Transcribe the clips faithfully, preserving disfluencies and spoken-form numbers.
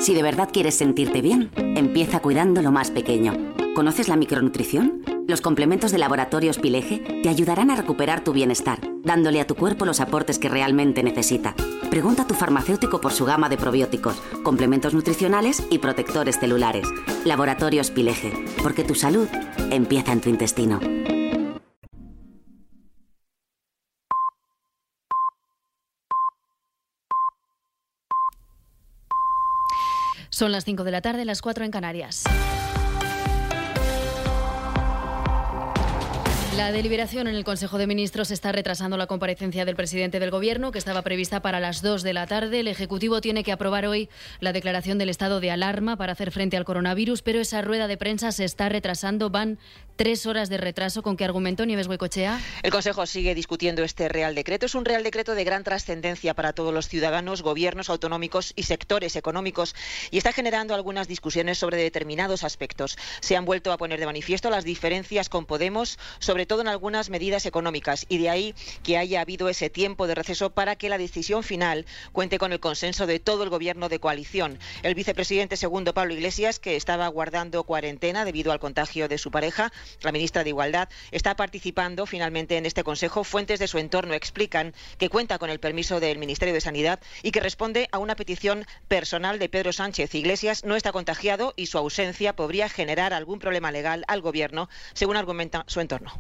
Si de verdad quieres sentirte bien, empieza cuidando lo más pequeño. ¿Conoces la micronutrición? Los complementos de Laboratorios Pileje te ayudarán a recuperar tu bienestar, dándole a tu cuerpo los aportes que realmente necesita. Pregunta a tu farmacéutico por su gama de probióticos, complementos nutricionales y protectores celulares. Laboratorios Pileje, porque tu salud empieza en tu intestino. Son las cinco de la tarde, las cuatro en Canarias. La deliberación en el Consejo de Ministros está retrasando la comparecencia del presidente del Gobierno, que estaba prevista para las dos de la tarde. El Ejecutivo tiene que aprobar hoy la declaración del estado de alarma para hacer frente al coronavirus, pero esa rueda de prensa se está retrasando. Van tres horas de retraso. ¿Con qué argumento, Nieves Goicoechea? El Consejo sigue discutiendo este Real Decreto. Es un Real Decreto de gran trascendencia para todos los ciudadanos, gobiernos autonómicos y sectores económicos, y está generando algunas discusiones sobre determinados aspectos. Se han vuelto a poner de manifiesto las diferencias con Podemos, sobre todo en algunas medidas económicas, y de ahí que haya habido ese tiempo de receso para que la decisión final cuente con el consenso de todo el Gobierno de coalición. El vicepresidente segundo, Pablo Iglesias, que estaba guardando cuarentena debido al contagio de su pareja, la ministra de Igualdad, está participando finalmente en este Consejo. Fuentes de su entorno explican que cuenta con el permiso del Ministerio de Sanidad y que responde a una petición personal de Pedro Sánchez. Iglesias no está contagiado y su ausencia podría generar algún problema legal al Gobierno, según argumenta su entorno.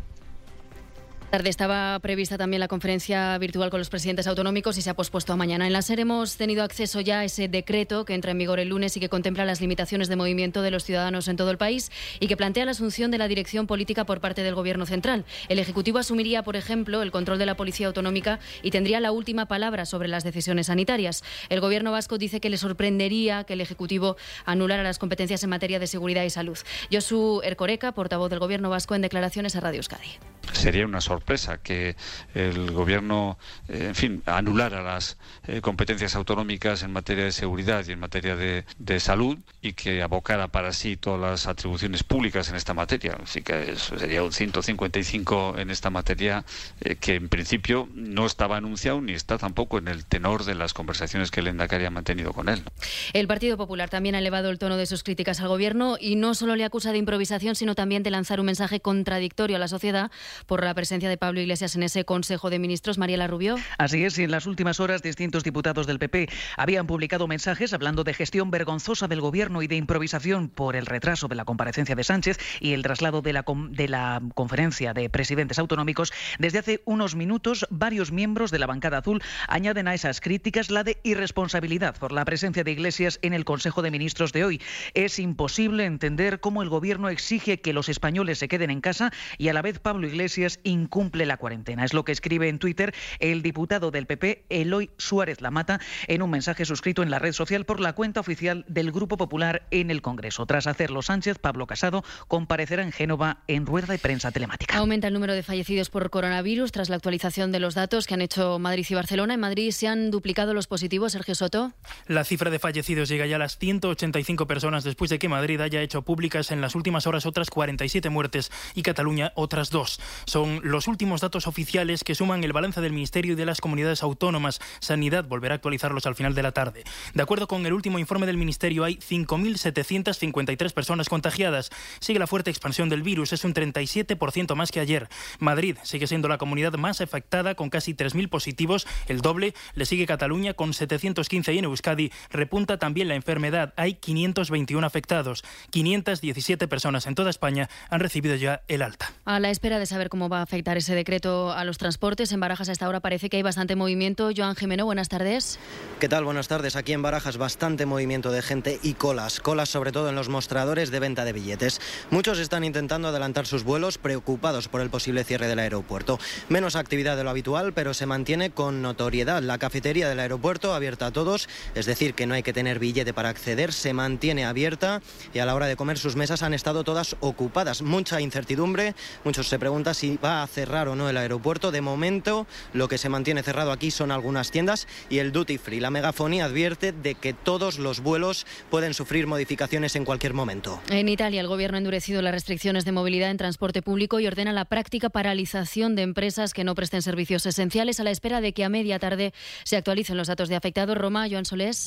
Tarde estaba prevista también la conferencia virtual con los presidentes autonómicos y se ha pospuesto a mañana. En la SER hemos tenido acceso ya a ese decreto que entra en vigor el lunes y que contempla las limitaciones de movimiento de los ciudadanos en todo el país y que plantea la asunción de la dirección política por parte del Gobierno central. El Ejecutivo asumiría, por ejemplo, el control de la Policía Autonómica y tendría la última palabra sobre las decisiones sanitarias. El Gobierno vasco dice que le sorprendería que el Ejecutivo anulara las competencias en materia de seguridad y salud. Josu Erkoreka, portavoz del Gobierno vasco, en declaraciones a Radio Euskadi. Sería una sorpresa que el Gobierno, eh, en fin, anulara las eh, competencias autonómicas en materia de seguridad y en materia de, de salud y que abocara para sí todas las atribuciones públicas en esta materia. Así que eso sería un ciento cincuenta y cinco en esta materia eh, que en principio no estaba anunciado ni está tampoco en el tenor de las conversaciones que el Lehendakari ha mantenido con él. El Partido Popular también ha elevado el tono de sus críticas al Gobierno y no solo le acusa de improvisación, sino también de lanzar un mensaje contradictorio a la sociedad por la presencia de Pablo Iglesias en ese Consejo de Ministros. Mariela Rubio. Así es, y en las últimas horas distintos diputados del P P habían publicado mensajes hablando de gestión vergonzosa del Gobierno y de improvisación por el retraso de la comparecencia de Sánchez y el traslado de la, de la conferencia de presidentes autonómicos. Desde hace unos minutos, varios miembros de la bancada azul añaden a esas críticas la de irresponsabilidad por la presencia de Iglesias en el Consejo de Ministros de hoy. Es imposible entender cómo el Gobierno exige que los españoles se queden en casa y a la vez Pablo Iglesias incumple la cuarentena. Es lo que escribe en Twitter el diputado del P P, Eloy Suárez Lamata, en un mensaje suscrito en la red social por la cuenta oficial del Grupo Popular en el Congreso. Tras hacerlo Sánchez, Pablo Casado comparecerá en Génova en rueda de prensa telemática. Aumenta el número de fallecidos por coronavirus tras la actualización de los datos que han hecho Madrid y Barcelona. En Madrid se han duplicado los positivos. Sergio Soto. La cifra de fallecidos llega ya a las ciento ochenta y cinco personas después de que Madrid haya hecho públicas en las últimas horas otras cuarenta y siete muertes y Cataluña otras dos. Son los últimos datos oficiales que suman el balance del Ministerio y de las comunidades autónomas. Sanidad volverá a actualizarlos al final de la tarde. De acuerdo con el último informe del Ministerio, hay cinco mil setecientas cincuenta y tres personas contagiadas. Sigue la fuerte expansión del virus, es un treinta y siete por ciento más que ayer. Madrid sigue siendo la comunidad más afectada con casi tres mil positivos, el doble. Le sigue Cataluña con setecientos quince y en Euskadi repunta también la enfermedad. Hay quinientos veintiuno afectados. quinientas diecisiete personas en toda España han recibido ya el alta. A la espera de saber cómo va a afectar ese decreto a los transportes, en Barajas hasta ahora parece que hay bastante movimiento. Joan Jimeno, buenas tardes. ¿Qué tal? Buenas tardes. Aquí en Barajas bastante movimiento de gente y colas. Colas sobre todo en los mostradores de venta de billetes. Muchos están intentando adelantar sus vuelos preocupados por el posible cierre del aeropuerto. Menos actividad de lo habitual, pero se mantiene con notoriedad. La cafetería del aeropuerto abierta a todos, es decir, que no hay que tener billete para acceder, se mantiene abierta y a la hora de comer sus mesas han estado todas ocupadas. Mucha incertidumbre, muchos se preguntan si va a cerrar o no el aeropuerto. De momento, lo que se mantiene cerrado aquí son algunas tiendas y el duty free. La megafonía advierte de que todos los vuelos pueden sufrir modificaciones en cualquier momento. En Italia, el gobierno ha endurecido las restricciones de movilidad en transporte público y ordena la práctica paralización de empresas que no presten servicios esenciales a la espera de que a media tarde se actualicen los datos de afectados. Roma, Joan Solés.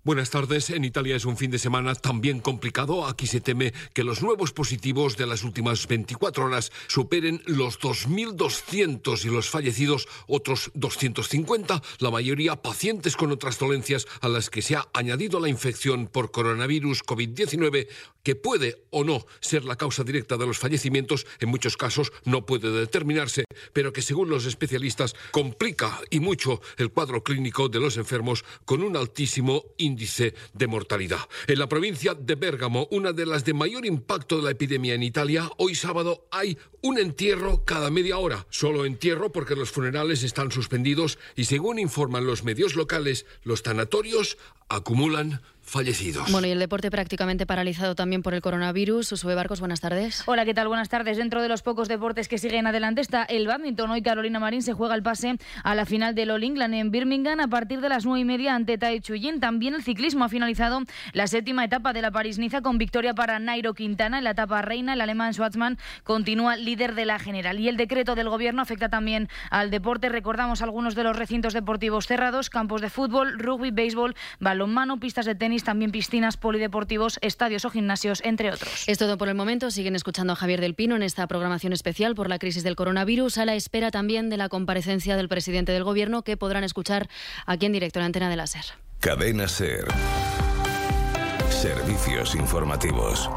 Buenas tardes. En Italia es un fin de semana también complicado. Aquí se teme que los nuevos positivos de las últimas veinticuatro horas superen los dos mil doscientos y los fallecidos otros doscientos cincuenta, la mayoría pacientes con otras dolencias a las que se ha añadido la infección por coronavirus COVID diecinueve, que puede o no ser la causa directa de los fallecimientos. En muchos casos no puede determinarse, pero que según los especialistas complica y mucho el cuadro clínico de los enfermos con un altísimo índice índice de mortalidad. En la provincia de Bérgamo, una de las de mayor impacto de la epidemia en Italia, hoy sábado hay un entierro cada media hora. Solo entierro porque los funerales están suspendidos y, según informan los medios locales, los tanatorios acumulan fallecidos. Bueno, y el deporte prácticamente paralizado también por el coronavirus. Usue Barcos, buenas tardes. Hola, ¿qué tal? Buenas tardes. Dentro de los pocos deportes que siguen adelante está el bádminton. Hoy Carolina Marín se juega el pase a la final del All England en Birmingham a partir de las nueve y media ante Tai Tzu Ying. También el ciclismo ha finalizado la séptima etapa de la París-Niza con victoria para Nairo Quintana en la etapa reina. El alemán Schwarzman continúa líder de la general. Y el decreto del gobierno afecta también al deporte. Recordamos algunos de los recintos deportivos cerrados: campos de fútbol, rugby, béisbol, balonmano, pistas de tenis, también piscinas, polideportivos, estadios o gimnasios, entre otros. Es todo por el momento. Siguen escuchando a Javier del Pino en esta programación especial por la crisis del coronavirus, a la espera también de la comparecencia del presidente del Gobierno, que podrán escuchar aquí en directo en la antena de la SER. Cadena SER. Servicios informativos.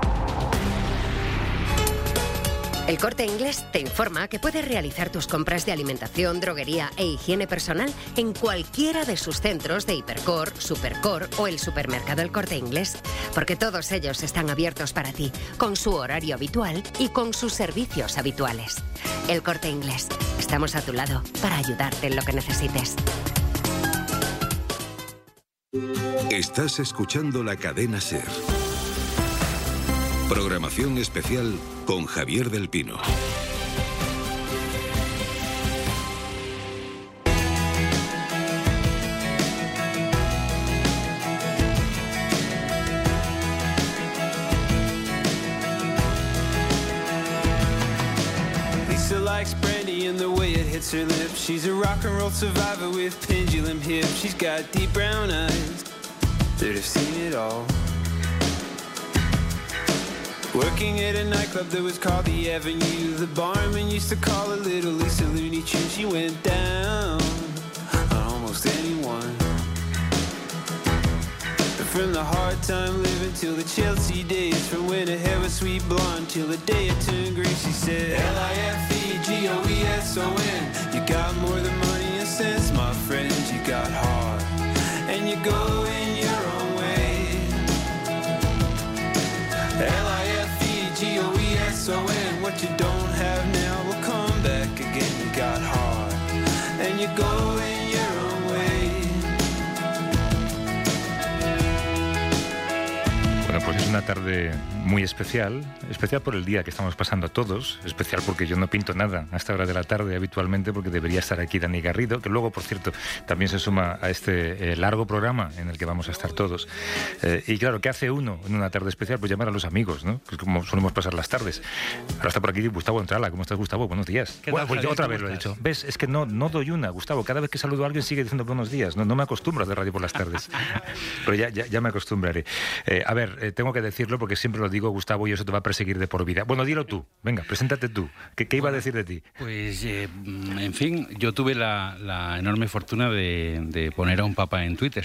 El Corte Inglés te informa que puedes realizar tus compras de alimentación, droguería e higiene personal en cualquiera de sus centros de Hipercor, Supercor o el supermercado El Corte Inglés, porque todos ellos están abiertos para ti, con su horario habitual y con sus servicios habituales. El Corte Inglés. Estamos a tu lado para ayudarte en lo que necesites. Estás escuchando la cadena SER. Programación especial con Javier del Pino. Lisa likes brandy and the way it hits her lips. She's a rock and roll survivor with pendulum hips. She's got deep brown eyes that have seen it all. Working at a nightclub that was called the Avenue. The barman used to call her Little Lisa Looney Tunes. She went down on almost anyone. But from the hard time living till the Chelsea days, from when her hair was sweet blonde till the day it turned green, she said L I F E G O E S O N. You got more than money and sense, my friend. You got heart and you go in your own way. L I F E G O E S O N. What you don't have now will come back again. You got heart and you go in your own way. Bueno, pues es una tarde muy especial, especial por el día que estamos pasando todos, especial porque yo no pinto nada a esta hora de la tarde habitualmente, porque debería estar aquí Dani Garrido, que luego, por cierto, también se suma a este eh, largo programa en el que vamos a estar todos. Eh, y claro, ¿qué hace uno en una tarde especial? Pues llamar a los amigos, ¿no? Que es como solemos pasar las tardes. Ahora está por aquí Gustavo Entrala. ¿Cómo estás, Gustavo? Buenos días. ¿Qué Bueno, tal, pues yo Javier? otra ¿Cómo vez lo he estás? dicho. ¿Ves? Es que no, no doy una, Gustavo. Cada vez que saludo a alguien sigue diciendo buenos días. No, no me acostumbro a hacer radio por las tardes. Pero ya, ya, ya me acostumbraré. Eh, a ver, eh, tengo que decirlo porque siempre lo digo, Gustavo, y eso te va a perseguir de por vida. Bueno, dilo tú. Venga, preséntate tú. ¿Qué, qué iba a decir de ti? Pues, eh, en fin, yo tuve la, la enorme fortuna de, de poner a un papa en Twitter.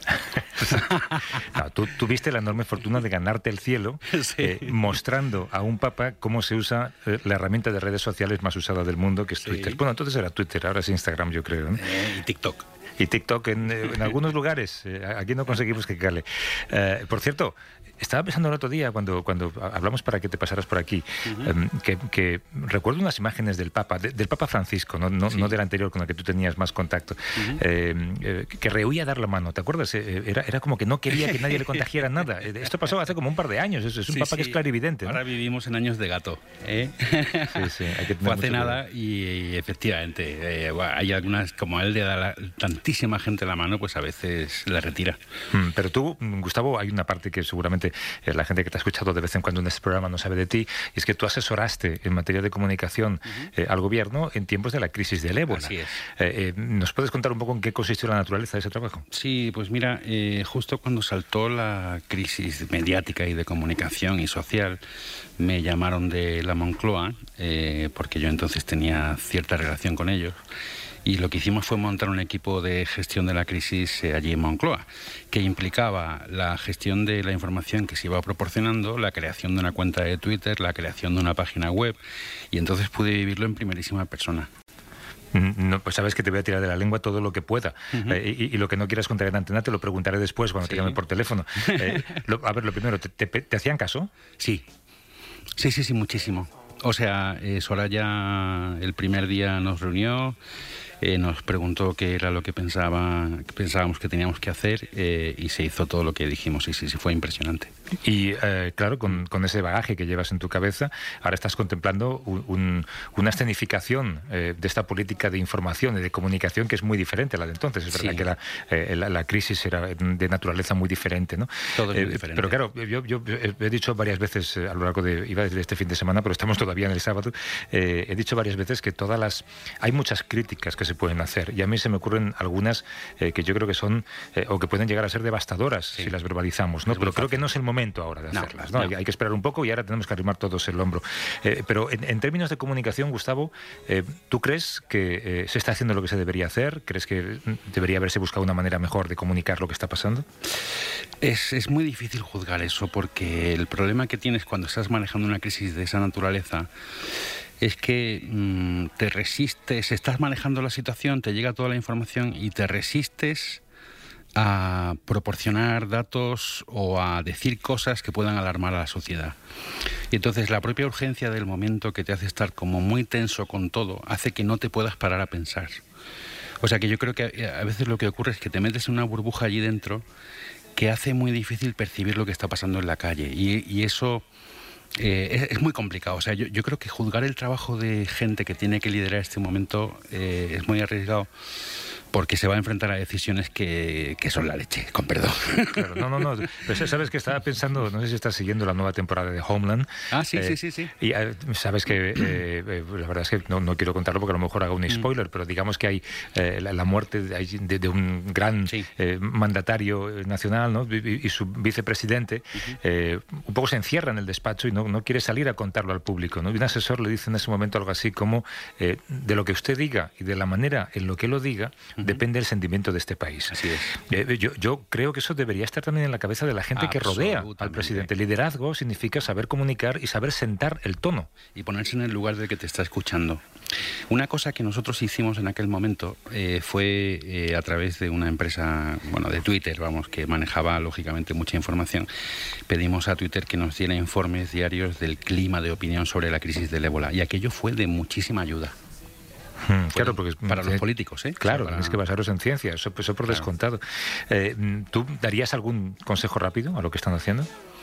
No, tú tuviste la enorme fortuna de ganarte el cielo, Sí. eh, mostrando a un papa cómo se usa eh, la herramienta de redes sociales más usada del mundo, que es Sí. Twitter. Bueno, entonces era Twitter, ahora es Instagram, yo creo, ¿no? Eh, y TikTok. Y TikTok en, eh, en algunos lugares. Eh, aquí no conseguimos que cale. Eh, por cierto, estaba pensando el otro día, cuando, cuando hablamos para que te pasaras por aquí, Uh-huh. eh, que, que recuerdo unas imágenes del Papa, de- del Papa Francisco, no, no, Sí. no del anterior con el que tú tenías más contacto, Uh-huh. eh, eh, que rehuía dar la mano. ¿Te acuerdas? Eh, era, era como que no quería que nadie le contagiara nada. Eh, Esto pasó hace como un par de años. Es, es un Sí, Papa que sí. es clarividente, ¿no? Ahora vivimos en años de gato. ¿eh? Sí, sí, hay que tener Fue hace mucho nada cuidado. y, y efectivamente, eh, bueno, hay algunas, como a él le da la- tantísima gente la mano, pues a veces la retira. Mm, Pero tú, mm, Gustavo, hay una parte que seguramente seguramente eh, la gente que te ha escuchado de vez en cuando en este programa no sabe de ti, y es que tú asesoraste en materia de comunicación uh-huh. eh, al gobierno en tiempos de la crisis del ébola. Así es. Eh, eh, ¿Nos puedes contar un poco en qué consistió la naturaleza de ese trabajo? Sí, pues mira, eh, justo cuando saltó la crisis mediática y de comunicación y social, me llamaron de la Moncloa, eh, porque yo entonces tenía cierta relación con ellos, y lo que hicimos fue montar un equipo de gestión de la crisis eh, allí en Moncloa, que implicaba la gestión de la información que se iba proporcionando, la creación de una cuenta de Twitter, la creación de una página web, y entonces pude vivirlo en primerísima persona. No, pues sabes que te voy a tirar de la lengua todo lo que pueda. Uh-huh. eh, y, y lo que no quieras contar en antena te lo preguntaré después cuando sí. te llame por teléfono. Eh, lo, a ver, lo primero, ¿te, te, ¿te hacían caso? Sí. Sí, sí, sí, muchísimo. O sea, eh, Soraya el primer día nos reunió, eh, nos preguntó qué era lo que pensaba, que pensábamos que teníamos que hacer eh, y se hizo todo lo que dijimos. Y sí, sí, fue impresionante. Y eh, claro, con, con ese bagaje que llevas en tu cabeza, ahora estás contemplando un, un, una escenificación eh, de esta política de información y de comunicación que es muy diferente a la de entonces. Es verdad sí. que la, eh, la, la crisis era de naturaleza muy diferente, ¿no? Todo es muy eh, diferente. Pero claro, yo, yo he dicho varias veces eh, a lo largo de, iba a decir este fin de semana, pero estamos todavía en el sábado, eh, he dicho varias veces que todas las, hay muchas críticas que se pueden hacer, y a mí se me ocurren algunas eh, que yo creo que son, eh, o que pueden llegar a ser devastadoras sí. si las verbalizamos, ¿no? Pero creo que no es el momento ahora de hacerlas, ¿no? No. Hay, hay que esperar un poco y ahora tenemos que arrimar todos el hombro. Eh, pero en, en términos de comunicación, Gustavo, eh, ¿tú crees que eh, se está haciendo lo que se debería hacer? ¿Crees que debería haberse buscado una manera mejor de comunicar lo que está pasando? Es, es muy difícil juzgar eso, porque el problema que tienes cuando estás manejando una crisis de esa naturaleza es que mmm, te resistes, estás manejando la situación, te llega toda la información y te resistes a proporcionar datos o a decir cosas que puedan alarmar a la sociedad. Y entonces la propia urgencia del momento, que te hace estar como muy tenso con todo, hace que no te puedas parar a pensar. O sea que yo creo que a veces lo que ocurre es que te metes en una burbuja allí dentro que hace muy difícil percibir lo que está pasando en la calle. Y, y eso eh, es, es muy complicado. O sea, yo, yo creo que juzgar el trabajo de gente que tiene que liderar este momento eh, es muy arriesgado, porque se va a enfrentar a decisiones que, que son la leche, con perdón. Claro, no, no, no. Pues sabes que estaba pensando, no sé si estás siguiendo la nueva temporada de Homeland. Ah, sí, eh, sí, sí, sí. Y eh, sabes que, eh, eh, la verdad es que no, no quiero contarlo porque a lo mejor hago un spoiler, mm. pero digamos que hay eh, la, la muerte de, de, de un gran sí. eh, mandatario nacional, ¿no? y, y su vicepresidente, uh-huh. eh, un poco se encierra en el despacho y no, no quiere salir a contarlo al público, ¿no? Y un asesor le dice en ese momento algo así como, eh, de lo que usted diga y de la manera en lo que lo diga, depende del sentimiento de este país. Así es. Eh, yo, yo creo que eso debería estar también en la cabeza de la gente que rodea al presidente. Liderazgo significa saber comunicar y saber sentar el tono. Y ponerse en el lugar del que te está escuchando. Una cosa que nosotros hicimos en aquel momento eh, fue eh, a través de una empresa, bueno, de Twitter, vamos, que manejaba lógicamente mucha información. Pedimos a Twitter que nos diera informes diarios del clima de opinión sobre la crisis del ébola. Y aquello fue de muchísima ayuda. Hmm, claro, porque para los políticos, ¿eh? Claro, para... tienes que basaros en ciencia, eso, eso por claro. descontado. Eh, ¿Tú darías algún consejo rápido a lo que están haciendo?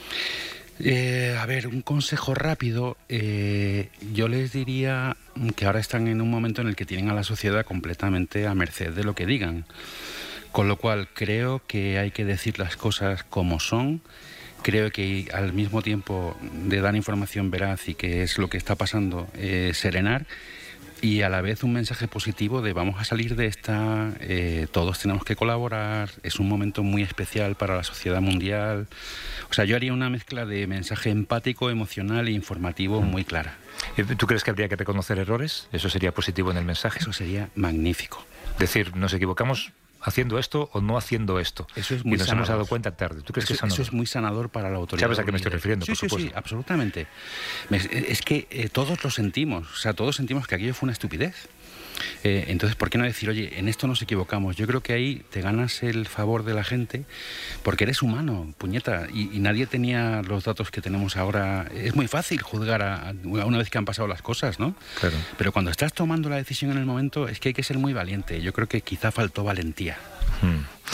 Eh, a ver, un consejo rápido. Eh, yo les diría que ahora están en un momento en el que tienen a la sociedad completamente a merced de lo que digan. Con lo cual creo que hay que decir las cosas como son. Creo que al mismo tiempo de dar información veraz y que es lo que está pasando, eh, serenar. Y a la vez un mensaje positivo de vamos a salir de esta, eh, todos tenemos que colaborar, es un momento muy especial para la sociedad mundial. O sea, yo haría una mezcla de mensaje empático, emocional e informativo muy clara. ¿Tú crees que habría que reconocer errores? ¿Eso sería positivo en el mensaje? Eso sería magnífico. Decir, nos equivocamos haciendo esto o no haciendo esto. Eso es muy y nos sanador. hemos dado cuenta tarde. ¿Tú crees eso, que es sanador? Eso es muy sanador para la autoridad. ¿Sabes a qué me estoy refiriendo? Sí, por sí, supuesto. sí, absolutamente. Es que eh, todos lo sentimos. O sea, todos sentimos que aquello fue una estupidez. Eh, entonces, ¿por qué no decir, oye, en esto nos equivocamos? Yo creo que ahí te ganas el favor de la gente porque eres humano, puñeta, y, y nadie tenía los datos que tenemos ahora. Es muy fácil juzgar a, a una vez que han pasado las cosas, ¿no? Claro. Pero cuando estás tomando la decisión en el momento es que hay que ser muy valiente. Yo creo que quizá faltó valentía. Hmm.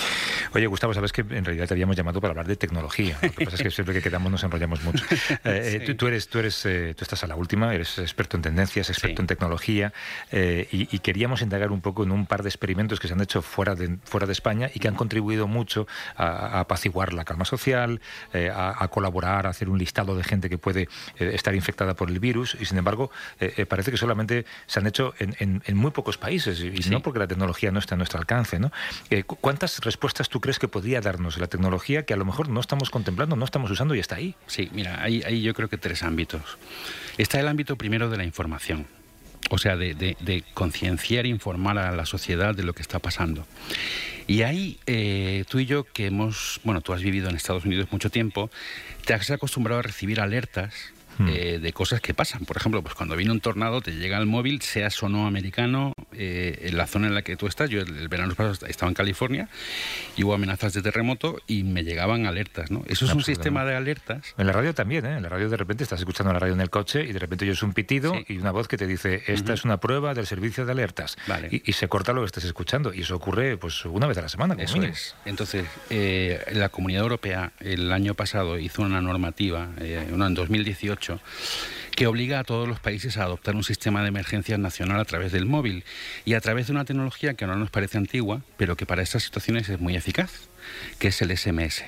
Oye, Gustavo, sabes que en realidad te habíamos llamado para hablar de tecnología. Lo que pasa es que siempre que quedamos nos enrollamos mucho. Eh, sí. tú, tú eres, tú eres, eh, tú estás a la última, eres experto en tendencias, experto sí. en tecnología, eh, y, y queríamos indagar un poco en un par de experimentos que se han hecho fuera de, fuera de España y que han contribuido mucho a, a apaciguar la calma social, eh, a, a colaborar, a hacer un listado de gente que puede eh, estar infectada por el virus, y sin embargo eh, eh, parece que solamente se han hecho en, en, en muy pocos países, y sí. no porque la tecnología no está a nuestro alcance, ¿no? Eh, ¿Cuántas respuestas tú crees que podría darnos la tecnología que a lo mejor no estamos contemplando, no estamos usando y está ahí? Sí, mira, hay, hay yo creo que tres ámbitos. Está el ámbito primero de la información, o sea, de, de, de concienciar e informar a la sociedad de lo que está pasando. Y ahí eh, tú y yo, que hemos, bueno, tú has vivido en Estados Unidos mucho tiempo, te has acostumbrado a recibir alertas Eh, de cosas que pasan. Por ejemplo, pues cuando viene un tornado te llega al móvil, seas o no americano, eh, en la zona en la que tú estás. Yo el, el verano pasado estaba en California y hubo amenazas de terremoto y me llegaban alertas, ¿no? Eso es un sistema de alertas. En la radio también, ¿eh? En la radio de repente estás escuchando la radio en el coche y de repente oyes un pitido sí. y una voz que te dice, esta uh-huh. es una prueba del servicio de alertas. Vale. Y, y se corta lo que estés escuchando. Y eso ocurre pues una vez a la semana. Como eso mínimo. Es. Entonces, eh, la Comunidad Europea el año pasado hizo una normativa, eh, una en dos mil dieciocho, que obliga a todos los países a adoptar un sistema de emergencias nacional a través del móvil y a través de una tecnología que ahora nos parece antigua, pero que para estas situaciones es muy eficaz, que es el ese eme ese.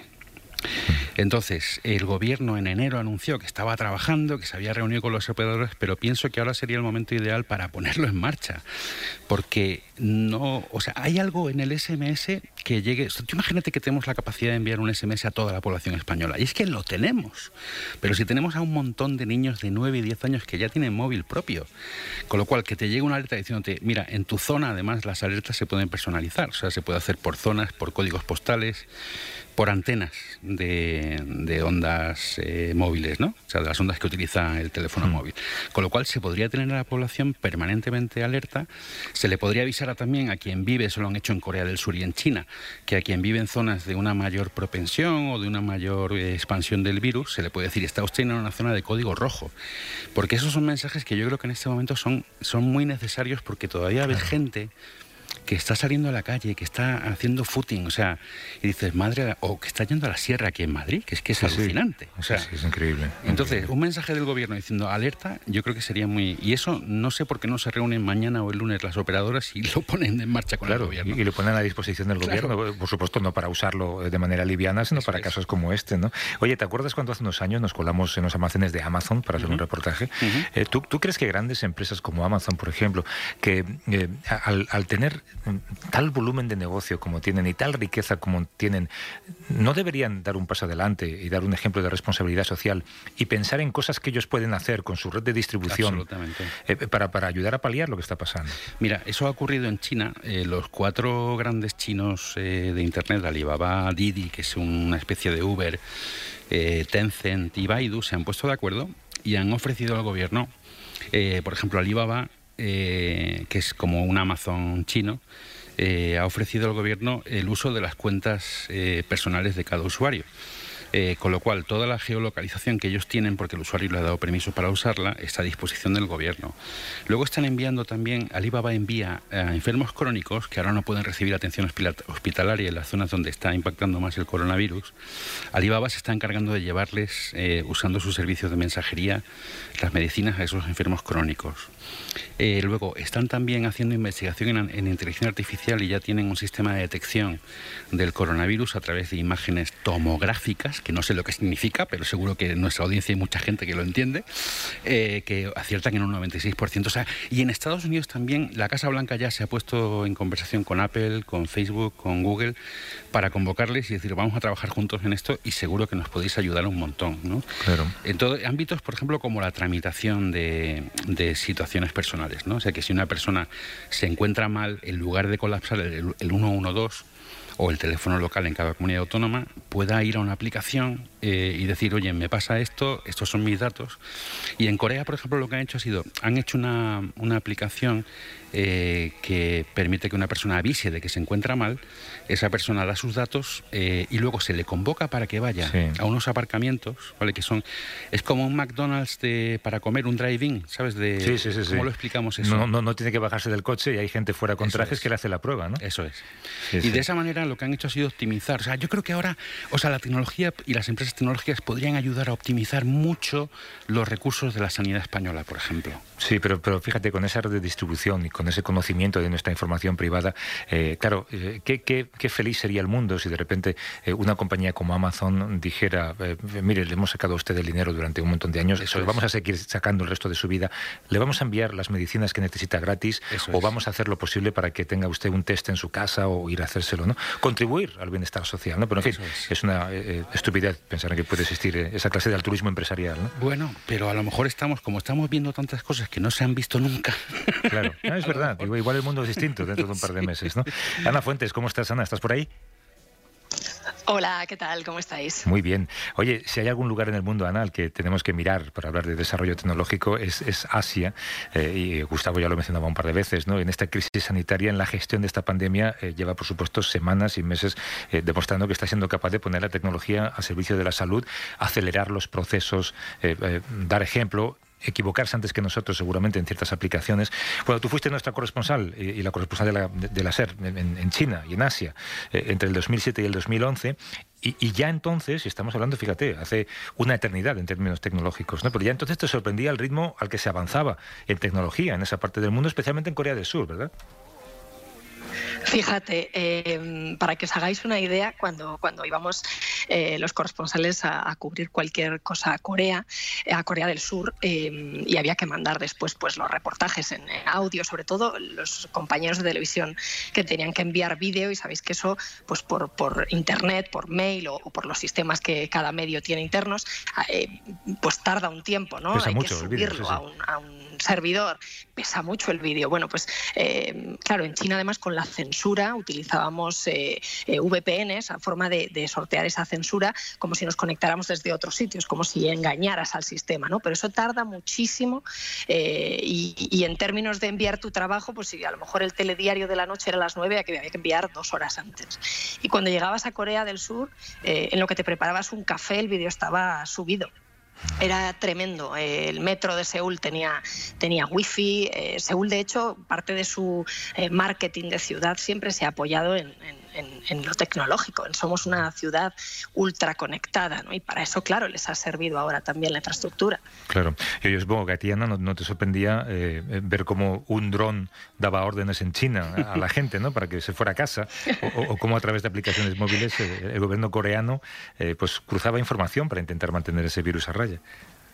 Entonces, el gobierno en enero anunció que estaba trabajando, que se había reunido con los operadores, pero pienso que ahora sería el momento ideal para ponerlo en marcha, porque no, o sea, hay algo en el ese eme ese que llegue. Tú imagínate que tenemos la capacidad de enviar un ese eme ese a toda la población española, y es que lo tenemos, pero si tenemos a un montón de niños de nueve y diez años que ya tienen móvil propio, con lo cual que te llegue una alerta diciéndote, mira, en tu zona además las alertas se pueden personalizar, o sea, se puede hacer por zonas, por códigos postales, por antenas de, de ondas eh, móviles, ¿no? O sea, de las ondas que utiliza el teléfono mm. móvil. Con lo cual se podría tener a la población permanentemente alerta. Se le podría avisar a, también a quien vive, eso lo han hecho en Corea del Sur y en China, que a quien vive en zonas de una mayor propensión o de una mayor eh, expansión del virus, se le puede decir, está usted en una zona de código rojo. Porque esos son mensajes que yo creo que en este momento son, son muy necesarios, porque todavía ves gente que está saliendo a la calle, que está haciendo footing, o sea, y dices, madre, o que está yendo a la sierra aquí en Madrid, que es que es sí, alucinante. Sí. O sea, sí, sí, es increíble. Entonces, increíble. Un mensaje del gobierno diciendo alerta, yo creo que sería muy... Y eso no sé por qué no se reúnen mañana o el lunes las operadoras y lo ponen en marcha con claro, el gobierno. Y, y lo ponen a disposición del claro. gobierno, por supuesto, no para usarlo de manera liviana, sino eso para es. casos como este, ¿no? Oye, ¿te acuerdas cuando hace unos años nos colamos en los almacenes de Amazon para hacer uh-huh. un reportaje? Uh-huh. Eh, ¿tú, ¿Tú crees que grandes empresas como Amazon, por ejemplo, que eh, al, al tener tal volumen de negocio como tienen y tal riqueza como tienen, no deberían dar un paso adelante y dar un ejemplo de responsabilidad social y pensar en cosas que ellos pueden hacer con su red de distribución eh, para, para ayudar a paliar lo que está pasando? Mira, eso ha ocurrido en China. Eh, los cuatro grandes chinos eh, de Internet, Alibaba, Didi, que es una especie de Uber, eh, Tencent y Baidu, se han puesto de acuerdo y han ofrecido al gobierno, eh, por ejemplo, Alibaba, eh, que es como un Amazon chino, Eh, ha ofrecido al gobierno el uso de las cuentas eh, personales de cada usuario. Eh, con lo cual, toda la geolocalización que ellos tienen, porque el usuario le ha dado permiso para usarla, está a disposición del gobierno. Luego están enviando también, Alibaba envía a enfermos crónicos que ahora no pueden recibir atención hospitalaria en las zonas donde está impactando más el coronavirus. Alibaba se está encargando de llevarles, eh, usando sus servicios de mensajería, las medicinas a esos enfermos crónicos. Eh, luego, están también haciendo investigación en, en inteligencia artificial y ya tienen un sistema de detección del coronavirus a través de imágenes tomográficas, que no sé lo que significa, pero seguro que en nuestra audiencia hay mucha gente que lo entiende, eh, que aciertan en un noventa y seis por ciento. O sea, y en Estados Unidos también la Casa Blanca ya se ha puesto en conversación con Apple, con Facebook, con Google, para convocarles y decir, vamos a trabajar juntos en esto y seguro que nos podéis ayudar un montón, ¿no? Claro. En todo, ámbitos, por ejemplo, como la tramitación de, de situaciones personales, ¿no? O sea, que si una persona se encuentra mal, en lugar de colapsar el, el uno uno dos o el teléfono local en cada comunidad autónoma, pueda ir a una aplicación eh, y decir, oye, me pasa esto, estos son mis datos. Y en Corea, por ejemplo, lo que han hecho ha sido, han hecho una, una aplicación eh, que permite que una persona avise de que se encuentra mal, esa persona da sus datos eh, y luego se le convoca para que vaya sí. a unos aparcamientos, ¿vale? Que son, es como un McDonald's de, para comer, un drive-in, ¿sabes? De, sí, sí, sí, ¿Cómo sí. lo explicamos eso? No, no, no tiene que bajarse del coche y hay gente fuera con eso trajes es. que le hace la prueba, ¿no? Eso es. Sí, y sí. de esa manera manera lo que han hecho ha sido optimizar. O sea, yo creo que ahora, o sea, la tecnología y las empresas tecnológicas podrían ayudar a optimizar mucho los recursos de la sanidad española, por ejemplo. Sí, pero, pero fíjate, con esa red de distribución y con ese conocimiento de nuestra información privada, eh, claro, eh, ¿qué, qué, qué feliz sería el mundo si de repente eh, una compañía como Amazon dijera, eh, mire, le hemos sacado a usted el dinero durante un montón de años, eso le vamos a seguir sacando el resto de su vida, le vamos a enviar las medicinas que necesita gratis, eso o es. Vamos a hacer lo posible para que tenga usted un test en su casa o ir a hacérselo, ¿no? Contribuir al bienestar social, ¿no? Pero en fin, es. es una eh, estupidez pensar en que puede existir eh, esa clase de altruismo empresarial, ¿no? Bueno, pero a lo mejor estamos, como estamos viendo tantas cosas que no se han visto nunca. Claro, no, es verdad, igual, igual el mundo es distinto dentro de un par de meses, ¿no? Ana Fuentes, ¿cómo estás, Ana? ¿Estás por ahí? Hola, ¿qué tal? ¿Cómo estáis? Muy bien. Oye, si hay algún lugar en el mundo, Ana, al que tenemos que mirar para hablar de desarrollo tecnológico, es, es Asia. Eh, y Gustavo ya lo mencionaba un par de veces, ¿no? En esta crisis sanitaria, en la gestión de esta pandemia, eh, lleva, por supuesto, semanas y meses eh, demostrando que está siendo capaz de poner la tecnología al servicio de la salud, acelerar los procesos, eh, eh, dar ejemplo, equivocarse antes que nosotros seguramente en ciertas aplicaciones. Bueno, tú fuiste nuestra corresponsal y, y la corresponsal de la, de, de la SER en, en China y en Asia eh, entre el dos mil siete y el dos mil once y, y ya entonces, estamos hablando, fíjate, hace una eternidad en términos tecnológicos, ¿no? Pero ya entonces te sorprendía el ritmo al que se avanzaba en tecnología en esa parte del mundo, especialmente en Corea del Sur, ¿verdad? Fíjate, eh, para que os hagáis una idea, cuando, cuando íbamos eh, los corresponsales a, a cubrir cualquier cosa a Corea, a Corea del Sur, eh, y había que mandar después pues los reportajes en, en audio, sobre todo los compañeros de televisión que tenían que enviar vídeo, y sabéis que eso pues por, por internet, por mail o, o por los sistemas que cada medio tiene internos, eh, pues tarda un tiempo, ¿no? Pesa Hay mucho que subirlo el vídeo, sí, sí. A, un, a un servidor, pesa mucho el vídeo. Bueno, pues eh, claro, en China además con la censura utilizábamos eh, eh, V P Ns, a forma de, de sortear esa censura, como si nos conectáramos desde otros sitios, como si engañaras al sistema, ¿no? Pero eso tarda muchísimo eh, y, y en términos de enviar tu trabajo, pues si a lo mejor el telediario de la noche era a las nueve, había que enviar dos horas antes. Y cuando llegabas a Corea del Sur, eh, en lo que te preparabas un café, el vídeo estaba subido. Era tremendo. El metro de Seúl tenía, tenía wifi. Eh, Seúl, de hecho, parte de su eh, marketing de ciudad siempre se ha apoyado en, en, en, en lo tecnológico. Somos una ciudad ultra conectada, ¿no? Y para eso, claro, les ha servido ahora también la infraestructura. Claro. Yo, yo supongo que a ti, Ana, no, no te sorprendía eh, ver cómo un dron daba órdenes en China a la gente, ¿no? Para que se fuera a casa, o, o cómo a través de aplicaciones móviles eh, el gobierno coreano eh, pues cruzaba información para intentar mantener ese virus a raya.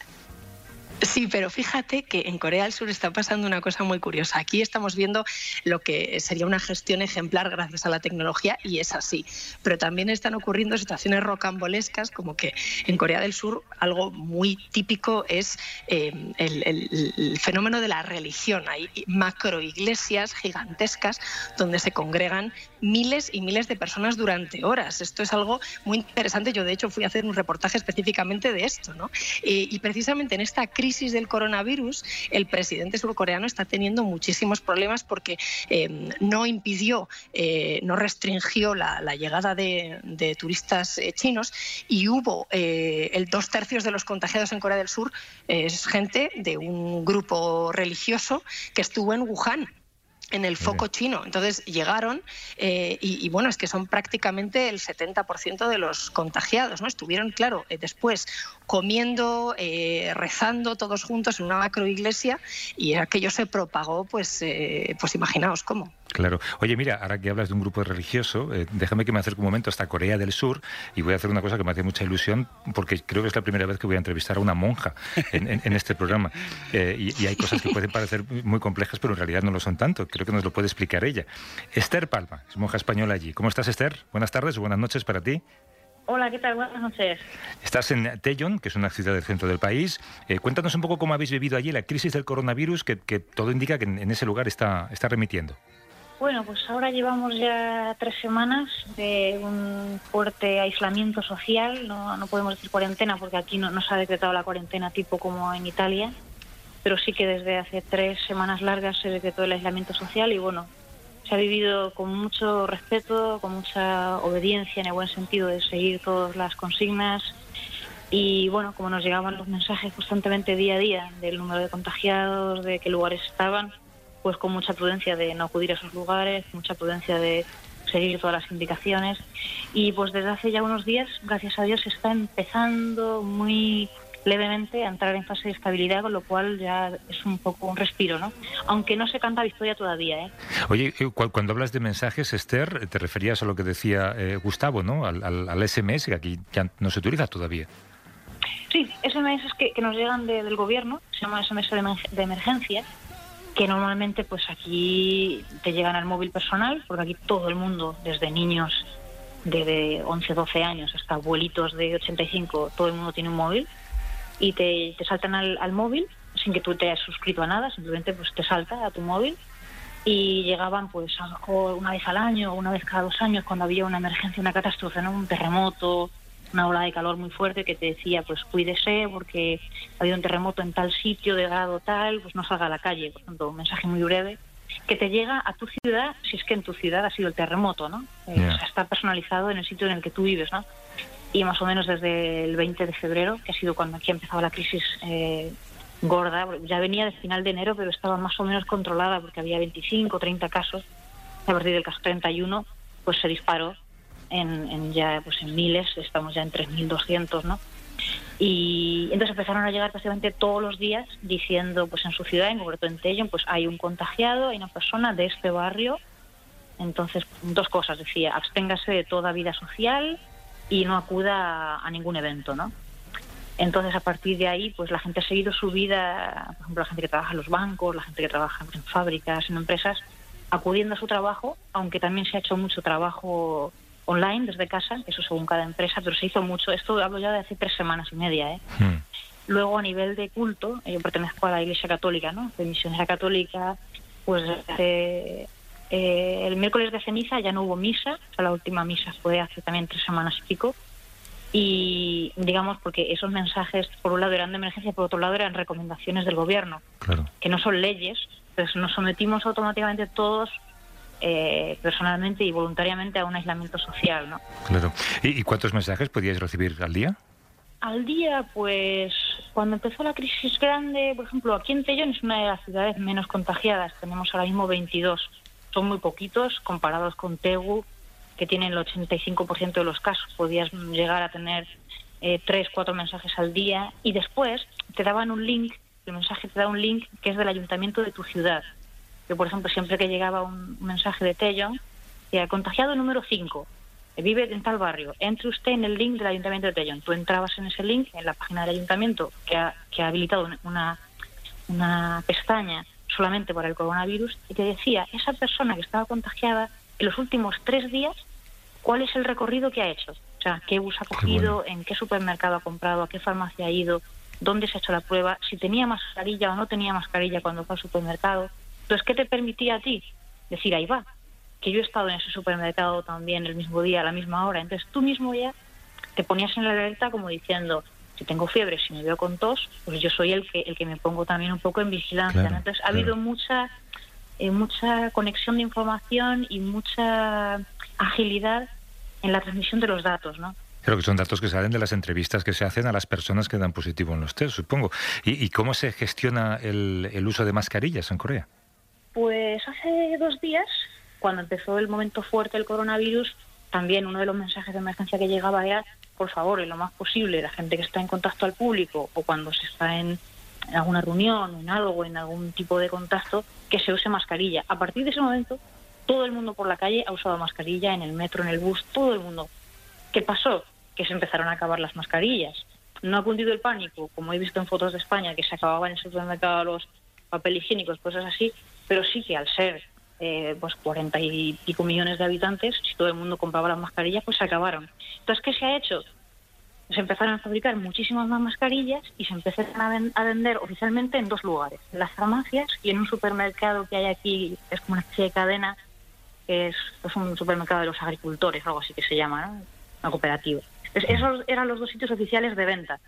Sí, pero fíjate que en Corea del Sur está pasando una cosa muy curiosa. Aquí estamos viendo lo que sería una gestión ejemplar gracias a la tecnología, y es así. Pero también están ocurriendo situaciones rocambolescas, como que en Corea del Sur algo muy típico es eh, el, el, el fenómeno de la religión. Hay macroiglesias gigantescas donde se congregan miles y miles de personas durante horas. Esto es algo muy interesante. Yo, de hecho, fui a hacer un reportaje específicamente de esto, ¿no? Y, y precisamente en esta crisis crisis del coronavirus, el presidente surcoreano está teniendo muchísimos problemas porque eh, no impidió, eh, no restringió la, la llegada de, de turistas eh, chinos, y hubo eh, el dos tercios de los contagiados en Corea del Sur eh, es gente de un grupo religioso que estuvo en Wuhan, en el foco chino. Entonces llegaron eh, y, y bueno, es que son prácticamente el setenta por ciento de los contagiados, ¿no? Estuvieron, claro, eh, después comiendo, eh, rezando todos juntos en una macroiglesia, y aquello se propagó, pues, eh, pues imaginaos cómo. Claro. Oye, mira, ahora que hablas de un grupo religioso, eh, déjame que me acerque un momento hasta Corea del Sur, y voy a hacer una cosa que me hace mucha ilusión, porque creo que es la primera vez que voy a entrevistar a una monja en, en, en este programa. Eh, y, y hay cosas que pueden parecer muy complejas, pero en realidad no lo son tanto. Creo que nos lo puede explicar ella. Esther Palma, es monja española allí. ¿Cómo estás, Esther? Buenas tardes o buenas noches para ti. Hola, ¿qué tal? Buenas noches. Estás en Daejeon, que es una ciudad del centro del país. Eh, cuéntanos un poco cómo habéis vivido allí la crisis del coronavirus, que, que todo indica que en, en ese lugar está, está remitiendo. Bueno, pues ahora llevamos ya tres semanas de un fuerte aislamiento social. No, no podemos decir cuarentena porque aquí no, no se ha decretado la cuarentena tipo como en Italia, pero sí que desde hace tres semanas largas se decretó el aislamiento social, y bueno, se ha vivido con mucho respeto, con mucha obediencia, en el buen sentido de seguir todas las consignas. Y bueno, como nos llegaban los mensajes constantemente día a día del número de contagiados, de qué lugares estaban, pues con mucha prudencia de no acudir a esos lugares, mucha prudencia de seguir todas las indicaciones. Y pues desde hace ya unos días, gracias a Dios, se está empezando muy levemente a entrar en fase de estabilidad, con lo cual ya es un poco un respiro, ¿no? Aunque no se canta victoria todavía, ¿eh? Oye, cuando hablas de mensajes, Esther, te referías a lo que decía eh, Gustavo, ¿no? Al, al, al ese eme ese, que aquí ya no se utiliza todavía. Sí, ese eme ese que, que nos llegan de, del gobierno, se llama ese eme ese de, de emergencia, que normalmente pues aquí te llegan al móvil personal, porque aquí todo el mundo, desde niños de, de once, doce años hasta abuelitos de ochenta y cinco, todo el mundo tiene un móvil, y te, te saltan al, al móvil sin que tú te hayas suscrito a nada, simplemente pues te salta a tu móvil, y llegaban pues a lo mejor una vez al año o una vez cada dos años cuando había una emergencia, una catástrofe, ¿no? Un terremoto, una ola de calor muy fuerte que te decía pues cuídese porque ha habido un terremoto en tal sitio de grado tal, pues no salga a la calle. Por tanto, un mensaje muy breve que te llega a tu ciudad, si es que en tu ciudad ha sido el terremoto, ¿no? Eh, yeah. O sea, está personalizado en el sitio en el que tú vives, ¿no? Y más o menos desde el veinte de febrero, que ha sido cuando aquí ha empezado la crisis eh, gorda, ya venía de final de enero, pero estaba más o menos controlada porque había veinticinco, treinta casos. A partir del caso treinta y uno, pues se disparó en, en ya pues en miles, estamos ya en tres mil doscientos, ¿no? Y entonces empezaron a llegar prácticamente todos los días diciendo, pues en su ciudad, en concreto en Tellón, pues hay un contagiado, hay una persona de este barrio. Entonces, dos cosas, decía, absténgase de toda vida social y no acuda a, a ningún evento, ¿no? Entonces, a partir de ahí, pues la gente ha seguido su vida, por ejemplo, la gente que trabaja en los bancos, la gente que trabaja en fábricas, en empresas, acudiendo a su trabajo, aunque también se ha hecho mucho trabajo online desde casa, eso según cada empresa, pero se hizo mucho. Esto hablo ya de hace tres semanas y media, ¿eh? Mm. Luego, a nivel de culto, yo pertenezco a la Iglesia Católica, ¿no? De misionera católica, pues eh, eh, el miércoles de ceniza ya no hubo misa, o sea, la última misa fue hace también tres semanas y pico, y digamos porque esos mensajes, por un lado eran de emergencia, por otro lado eran recomendaciones del gobierno, claro, que no son leyes, entonces nos sometimos automáticamente todos Eh, personalmente y voluntariamente a un aislamiento social, ¿no? Claro. ¿Y, ¿Y cuántos mensajes podíais recibir al día? Al día, pues, cuando empezó la crisis grande, por ejemplo, aquí en Tellón es una de las ciudades menos contagiadas, tenemos ahora mismo veintidós, son muy poquitos comparados con Tegu, que tiene el ochenta y cinco por ciento de los casos, podías llegar a tener eh, tres, cuatro mensajes al día, y después te daban un link, el mensaje te da un link que es del ayuntamiento de tu ciudad. Yo, por ejemplo, siempre que llegaba un mensaje de Tellón, decía, contagiado número cinco, vive en tal barrio, entre usted en el link del Ayuntamiento de Tellón. Tú entrabas en ese link, en la página del Ayuntamiento, que ha, que ha habilitado una, una pestaña solamente para el coronavirus, y te decía, esa persona que estaba contagiada, en los últimos tres días, cuál es el recorrido que ha hecho. O sea, qué bus ha cogido, qué bueno, en qué supermercado ha comprado, a qué farmacia ha ido, dónde se ha hecho la prueba, si tenía mascarilla o no tenía mascarilla cuando fue al supermercado. Entonces, ¿qué te permitía a ti? Decir, ahí va, que yo he estado en ese supermercado también el mismo día, a la misma hora. Entonces, tú mismo ya te ponías en la alerta como diciendo, si tengo fiebre, si me veo con tos, pues yo soy el que el que me pongo también un poco en vigilancia. Claro, ¿no? Entonces, claro, ha habido mucha, eh, mucha conexión de información y mucha agilidad en la transmisión de los datos, ¿no? Creo que son datos que salen de las entrevistas que se hacen a las personas que dan positivo en los test, supongo. ¿Y, y cómo se gestiona el, el uso de mascarillas en Corea? Pues hace dos días, cuando empezó el momento fuerte del coronavirus, también uno de los mensajes de emergencia que llegaba era, por favor, en lo más posible, la gente que está en contacto al público o cuando se está en, en alguna reunión, en algo, en algún tipo de contacto, que se use mascarilla. A partir de ese momento, todo el mundo por la calle ha usado mascarilla, en el metro, en el bus, todo el mundo. ¿Qué pasó? Que se empezaron a acabar las mascarillas. No ha cundido el pánico, como he visto en fotos de España, que se acababan en el supermercado los papel higiénicos, cosas así, pero sí que al ser eh, pues cuarenta y pico millones de habitantes, si todo el mundo compraba las mascarillas, pues se acabaron. Entonces, ¿qué se ha hecho? Se empezaron a fabricar muchísimas más mascarillas y se empezaron a, ven- a vender oficialmente en dos lugares, en las farmacias y en un supermercado que hay aquí, es como una especie de cadena, que es pues, un supermercado de los agricultores, algo así que se llama, ¿no? Una cooperativa. Entonces, esos eran los dos sitios oficiales de venta.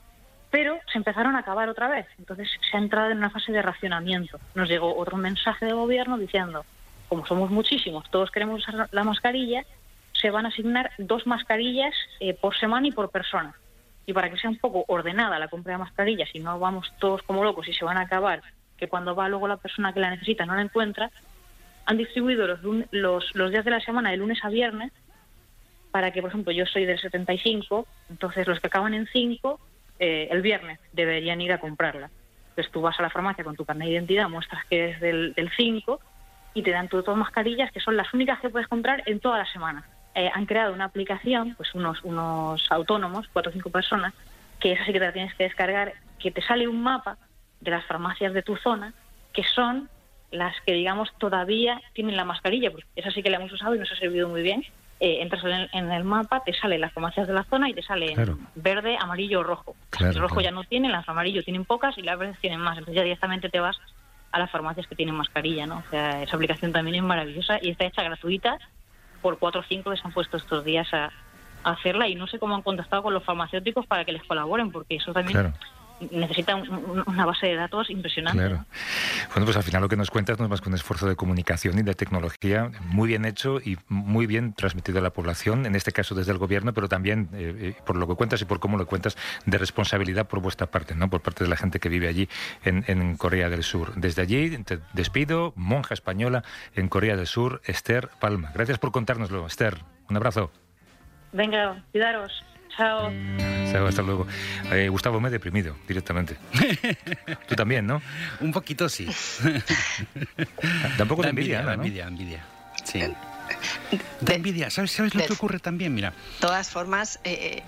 Pero se empezaron a acabar otra vez. Entonces se ha entrado en una fase de racionamiento. Nos llegó otro mensaje del gobierno diciendo, como somos muchísimos, todos queremos usar la mascarilla, se van a asignar dos mascarillas eh, por semana y por persona. Y para que sea un poco ordenada la compra de mascarillas y no vamos todos como locos y se van a acabar, que cuando va luego la persona que la necesita no la encuentra, han distribuido los, los, los días de la semana de lunes a viernes para que, por ejemplo, yo soy del setenta y cinco, entonces los que acaban en cinco, eh, el viernes deberían ir a comprarla. Entonces tú vas a la farmacia con tu carnet de identidad, muestras que eres del, del cinco y te dan todas mascarillas que son las únicas que puedes comprar en toda la semana. Eh, han creado una aplicación, pues unos, unos autónomos, cuatro o cinco personas, que esa sí que te la tienes que descargar, que te sale un mapa de las farmacias de tu zona, que son las que, digamos, todavía tienen la mascarilla, porque esa sí que la hemos usado y nos ha servido muy bien. Eh, entras en, en el mapa, te salen las farmacias de la zona y te sale claro. verde, amarillo o rojo. Claro, el rojo claro. ya no tienen, las amarillo tienen pocas y las verdes tienen más. Entonces ya directamente te vas a las farmacias que tienen mascarilla, ¿no? O sea, esa aplicación también es maravillosa y está hecha gratuita por cuatro o cinco que se han puesto estos días a, a hacerla, y no sé cómo han contactado con los farmacéuticos para que les colaboren, porque eso también... Claro. necesita un, una base de datos impresionante. Claro. ¿No? Bueno, pues al final lo que nos cuentas no es más que un esfuerzo de comunicación y de tecnología muy bien hecho y muy bien transmitido a la población, en este caso desde el gobierno, pero también, eh, por lo que cuentas y por cómo lo cuentas, de responsabilidad por vuestra parte, ¿no? Por parte de la gente que vive allí en, en Corea del Sur. Desde allí te despido, monja española en Corea del Sur, Esther Palma. Gracias por contárnoslo, Esther. Un abrazo. Venga, cuidaros. Chao. Chao, hasta luego. Eh, Gustavo, me he deprimido directamente. Tú también, ¿no? Un poquito sí. Tampoco da envidia, envidia, ¿no? envidia, envidia. Sí. Da envidia. ¿Sabes, ¿sabes lo de, que ocurre también? Mira. De todas formas... Eh...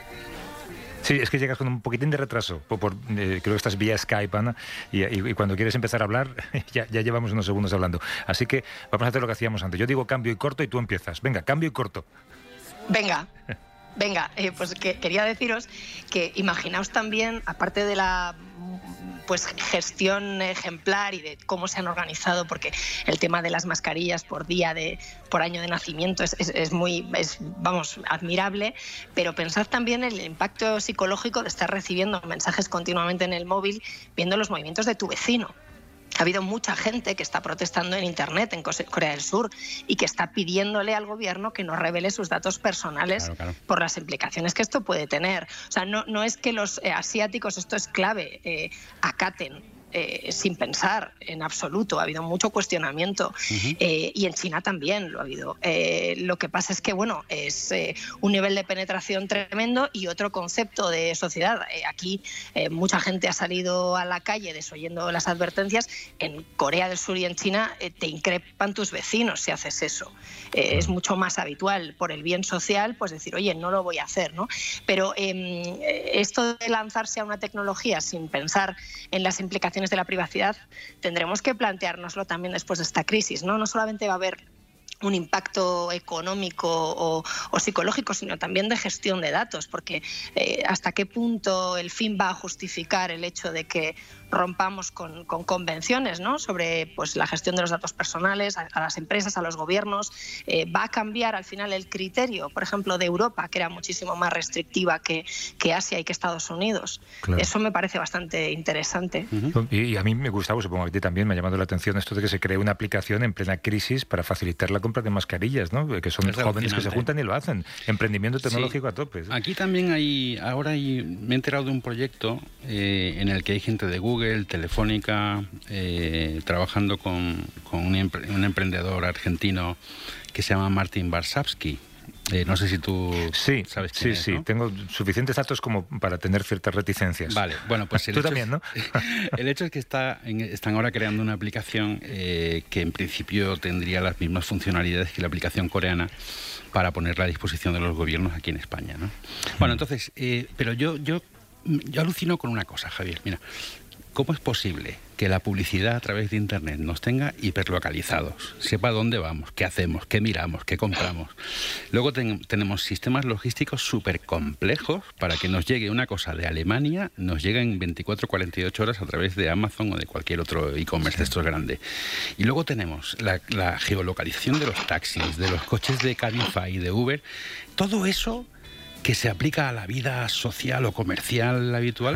Sí, es que llegas con un poquitín de retraso. Por, por, eh, creo que estás vía Skype, Ana, y, y, y cuando quieres empezar a hablar, ya, ya llevamos unos segundos hablando. Así que vamos a hacer lo que hacíamos antes. Yo digo cambio y corto y tú empiezas. Venga, cambio y corto. Venga. Venga, eh, pues que, quería deciros que imaginaos también, aparte de la pues gestión ejemplar y de cómo se han organizado, porque el tema de las mascarillas por día de por año de nacimiento es, es, es muy es, vamos admirable, pero pensad también en el impacto psicológico de estar recibiendo mensajes continuamente en el móvil, viendo los movimientos de tu vecino. Ha habido mucha gente que está protestando en Internet en Corea del Sur y que está pidiéndole al gobierno que no revele sus datos personales claro, claro. por las implicaciones que esto puede tener. O sea, no, no es que los eh, asiáticos, esto es clave, eh, acaten. Eh, sin pensar en absoluto. Ha habido mucho cuestionamiento uh-huh. eh, y en China también lo ha habido. Eh, lo que pasa es que, bueno, es eh, un nivel de penetración tremendo y otro concepto de sociedad. Eh, aquí eh, mucha gente ha salido a la calle desoyendo las advertencias. En Corea del Sur y en China eh, te increpan tus vecinos si haces eso. Eh, es mucho más habitual por el bien social, pues decir, oye, no lo voy a hacer, ¿no? Pero eh, esto de lanzarse a una tecnología sin pensar en las implicaciones de la privacidad, tendremos que planteárnoslo también después de esta crisis, ¿no? No solamente va a haber un impacto económico o, o psicológico, sino también de gestión de datos, porque eh, hasta qué punto el fin va a justificar el hecho de que rompamos con, con convenciones, ¿no? sobre pues, la gestión de los datos personales a, a las empresas, a los gobiernos. Eh, va a cambiar al final el criterio, por ejemplo, de Europa, que era muchísimo más restrictiva que, que Asia y que Estados Unidos. Claro. Eso me parece bastante interesante. Uh-huh. y, y a mí me gustaba, supongo que a ti también me ha llamado la atención esto de que se cree una aplicación en plena crisis para facilitar la compra de mascarillas, ¿no? Que son es jóvenes que se juntan y lo hacen. Emprendimiento tecnológico sí. a tope. ¿sí? Aquí también hay, ahora hay, me he enterado de un proyecto eh, en el que hay gente de Google, Telefónica, eh, trabajando con, con un, empre, un emprendedor argentino que se llama Martin Varsavsky. Eh, no sé si tú sí, sabes quién sí, es, sí, ¿no? Tengo suficientes datos como para tener ciertas reticencias. Vale, bueno, pues el tú hecho también, es, ¿no? El hecho es que está en, están ahora creando una aplicación eh, que en principio tendría las mismas funcionalidades que la aplicación coreana para ponerla a disposición de los gobiernos aquí en España, ¿no? Bueno, entonces, eh, pero yo, yo, yo alucino con una cosa, Javier, mira. ¿Cómo es posible que la publicidad a través de Internet nos tenga hiperlocalizados? Sepa dónde vamos, qué hacemos, qué miramos, qué compramos. Luego ten, tenemos sistemas logísticos súper complejos para que nos llegue una cosa de Alemania, nos llega en veinticuatro a cuarenta y ocho horas a través de Amazon o de cualquier otro e-commerce de estos grandes. Y luego tenemos la, la geolocalización de los taxis, de los coches de Cabify y de Uber. Todo eso que se aplica a la vida social o comercial habitual, ah.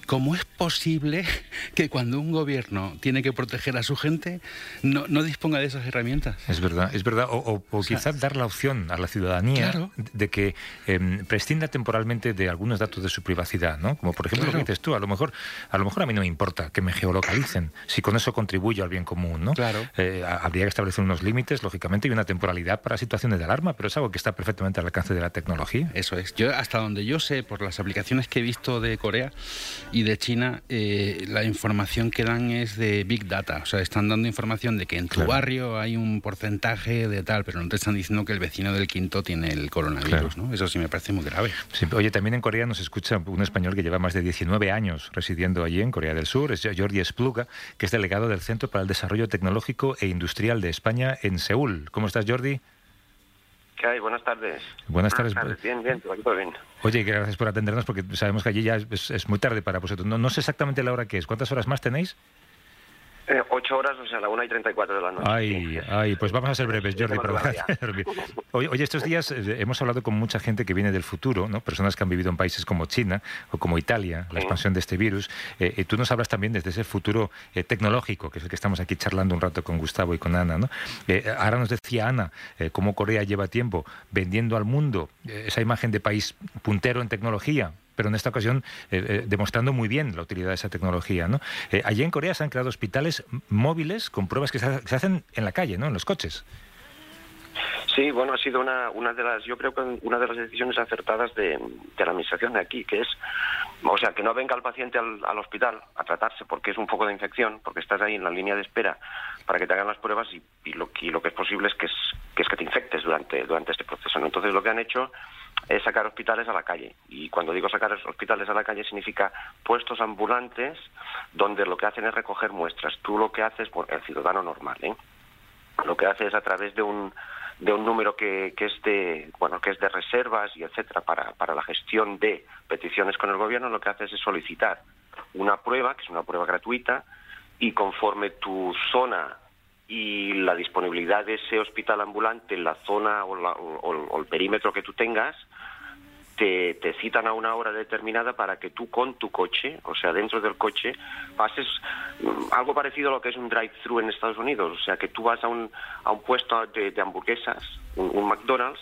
¿cómo es posible que cuando un gobierno tiene que proteger a su gente no, no disponga de esas herramientas? Es verdad, es verdad. O, o, o, o quizás sea, dar la opción a la ciudadanía claro. de que eh, prescinda temporalmente de algunos datos de su privacidad, ¿no? Como por ejemplo claro. lo que dices tú, a lo mejor a lo mejor a mí no me importa que me geolocalicen, si con eso contribuyo al bien común, ¿no? Claro. Eh, habría que establecer unos límites, lógicamente, y una temporalidad para situaciones de alarma, pero es algo que está perfectamente al alcance de la tecnología. Eso es. Yo, hasta donde yo sé, por las aplicaciones que he visto de Corea y de China, eh, la información que dan es de Big Data. O sea, están dando información de que en tu claro. barrio hay un porcentaje de tal, pero no te están diciendo que el vecino del quinto tiene el coronavirus, claro. ¿no? Eso sí me parece muy grave. Sí, oye, también en Corea nos escucha un español que lleva más de diecinueve años residiendo allí en Corea del Sur, es Jordi Espluga, que es delegado del Centro para el Desarrollo Tecnológico e Industrial de España en Seúl. ¿Cómo estás, Jordi? ¿Qué hay? Buenas tardes. Buenas tardes. Buenas tardes. Bien, bien, todo bien. Oye, gracias por atendernos porque sabemos que allí ya es, es muy tarde para vosotros. No, no sé exactamente la hora que es. ¿Cuántas horas más tenéis? Eh, ocho horas, o sea, la una y treinta y cuatro de la noche. Ay, ay, pues vamos a ser breves, Jordi. Para oye, oye, estos días eh, hemos hablado con mucha gente que viene del futuro, ¿no? Personas que han vivido en países como China o como Italia, la expansión de este virus. Eh, y tú nos hablas también desde ese futuro eh, tecnológico, que es el que estamos aquí charlando un rato con Gustavo y con Ana, ¿no? Eh, ahora nos decía Ana eh, cómo Corea lleva tiempo vendiendo al mundo eh, esa imagen de país puntero en tecnología, pero en esta ocasión eh, eh, demostrando muy bien la utilidad de esa tecnología, ¿no? Eh, allí en Corea se han creado hospitales móviles con pruebas que se, ha, se hacen en la calle, ¿no? En los coches. Sí, bueno, ha sido una, una de las, yo creo que una de las decisiones acertadas de, de la administración de aquí, que es, o sea, que no venga el paciente al, al hospital a tratarse porque es un foco de infección, porque estás ahí en la línea de espera para que te hagan las pruebas y, y, lo, y lo que es posible es que, es que es que te infectes durante, durante este proceso, ¿no? Entonces lo que han hecho es sacar hospitales a la calle. Y cuando digo sacar hospitales a la calle significa puestos ambulantes donde lo que hacen es recoger muestras. Tú lo que haces, por el ciudadano normal, ¿eh? Lo que hace es a través de un de un número que, que es de bueno que es de reservas y etcétera para, para la gestión de peticiones con el gobierno, lo que haces es solicitar una prueba, que es una prueba gratuita, y conforme tu zona y la disponibilidad de ese hospital ambulante en la zona o, la, o, o el perímetro que tú tengas, te, te citan a una hora determinada para que tú con tu coche, o sea, dentro del coche, pases um, algo parecido a lo que es un drive-thru en Estados Unidos, o sea, que tú vas a un, a un puesto de, de hamburguesas, un, un McDonald's,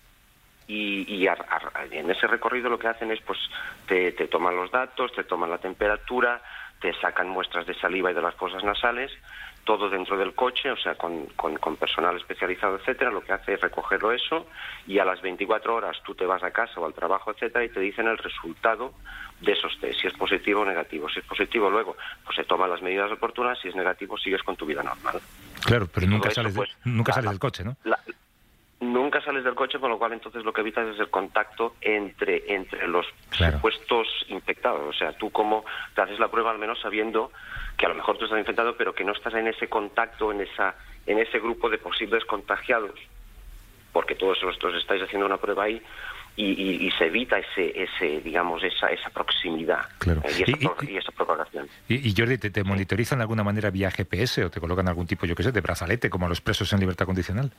y, y a, a, en ese recorrido lo que hacen es, pues, te, te toman los datos, te toman la temperatura, te sacan muestras de saliva y de las fosas nasales, todo dentro del coche, o sea, con, con, con personal especializado, etcétera. Lo que hace es recogerlo eso y a las veinticuatro horas tú te vas a casa o al trabajo, etcétera, y te dicen el resultado de esos test, si es positivo o negativo. Si es positivo, luego pues se toman las medidas oportunas, si es negativo, sigues con tu vida normal. Claro, pero nunca sales, eso, pues, de, nunca la, sales del coche, ¿no? La, Nunca sales del coche, con lo cual entonces lo que evitas es el contacto entre entre los claro. supuestos infectados. O sea, tú como te haces la prueba al menos sabiendo que a lo mejor tú estás infectado, pero que no estás en ese contacto, en esa en ese grupo de posibles contagiados, porque todos vosotros estáis haciendo una prueba ahí y, y, y se evita ese ese digamos esa esa proximidad claro. eh, y, esa, y, y, y esa propagación. Y, y Jordi, ¿te, te monitorizan de alguna manera vía G P S o te colocan algún tipo, yo qué sé, de brazalete como a los presos en libertad condicional?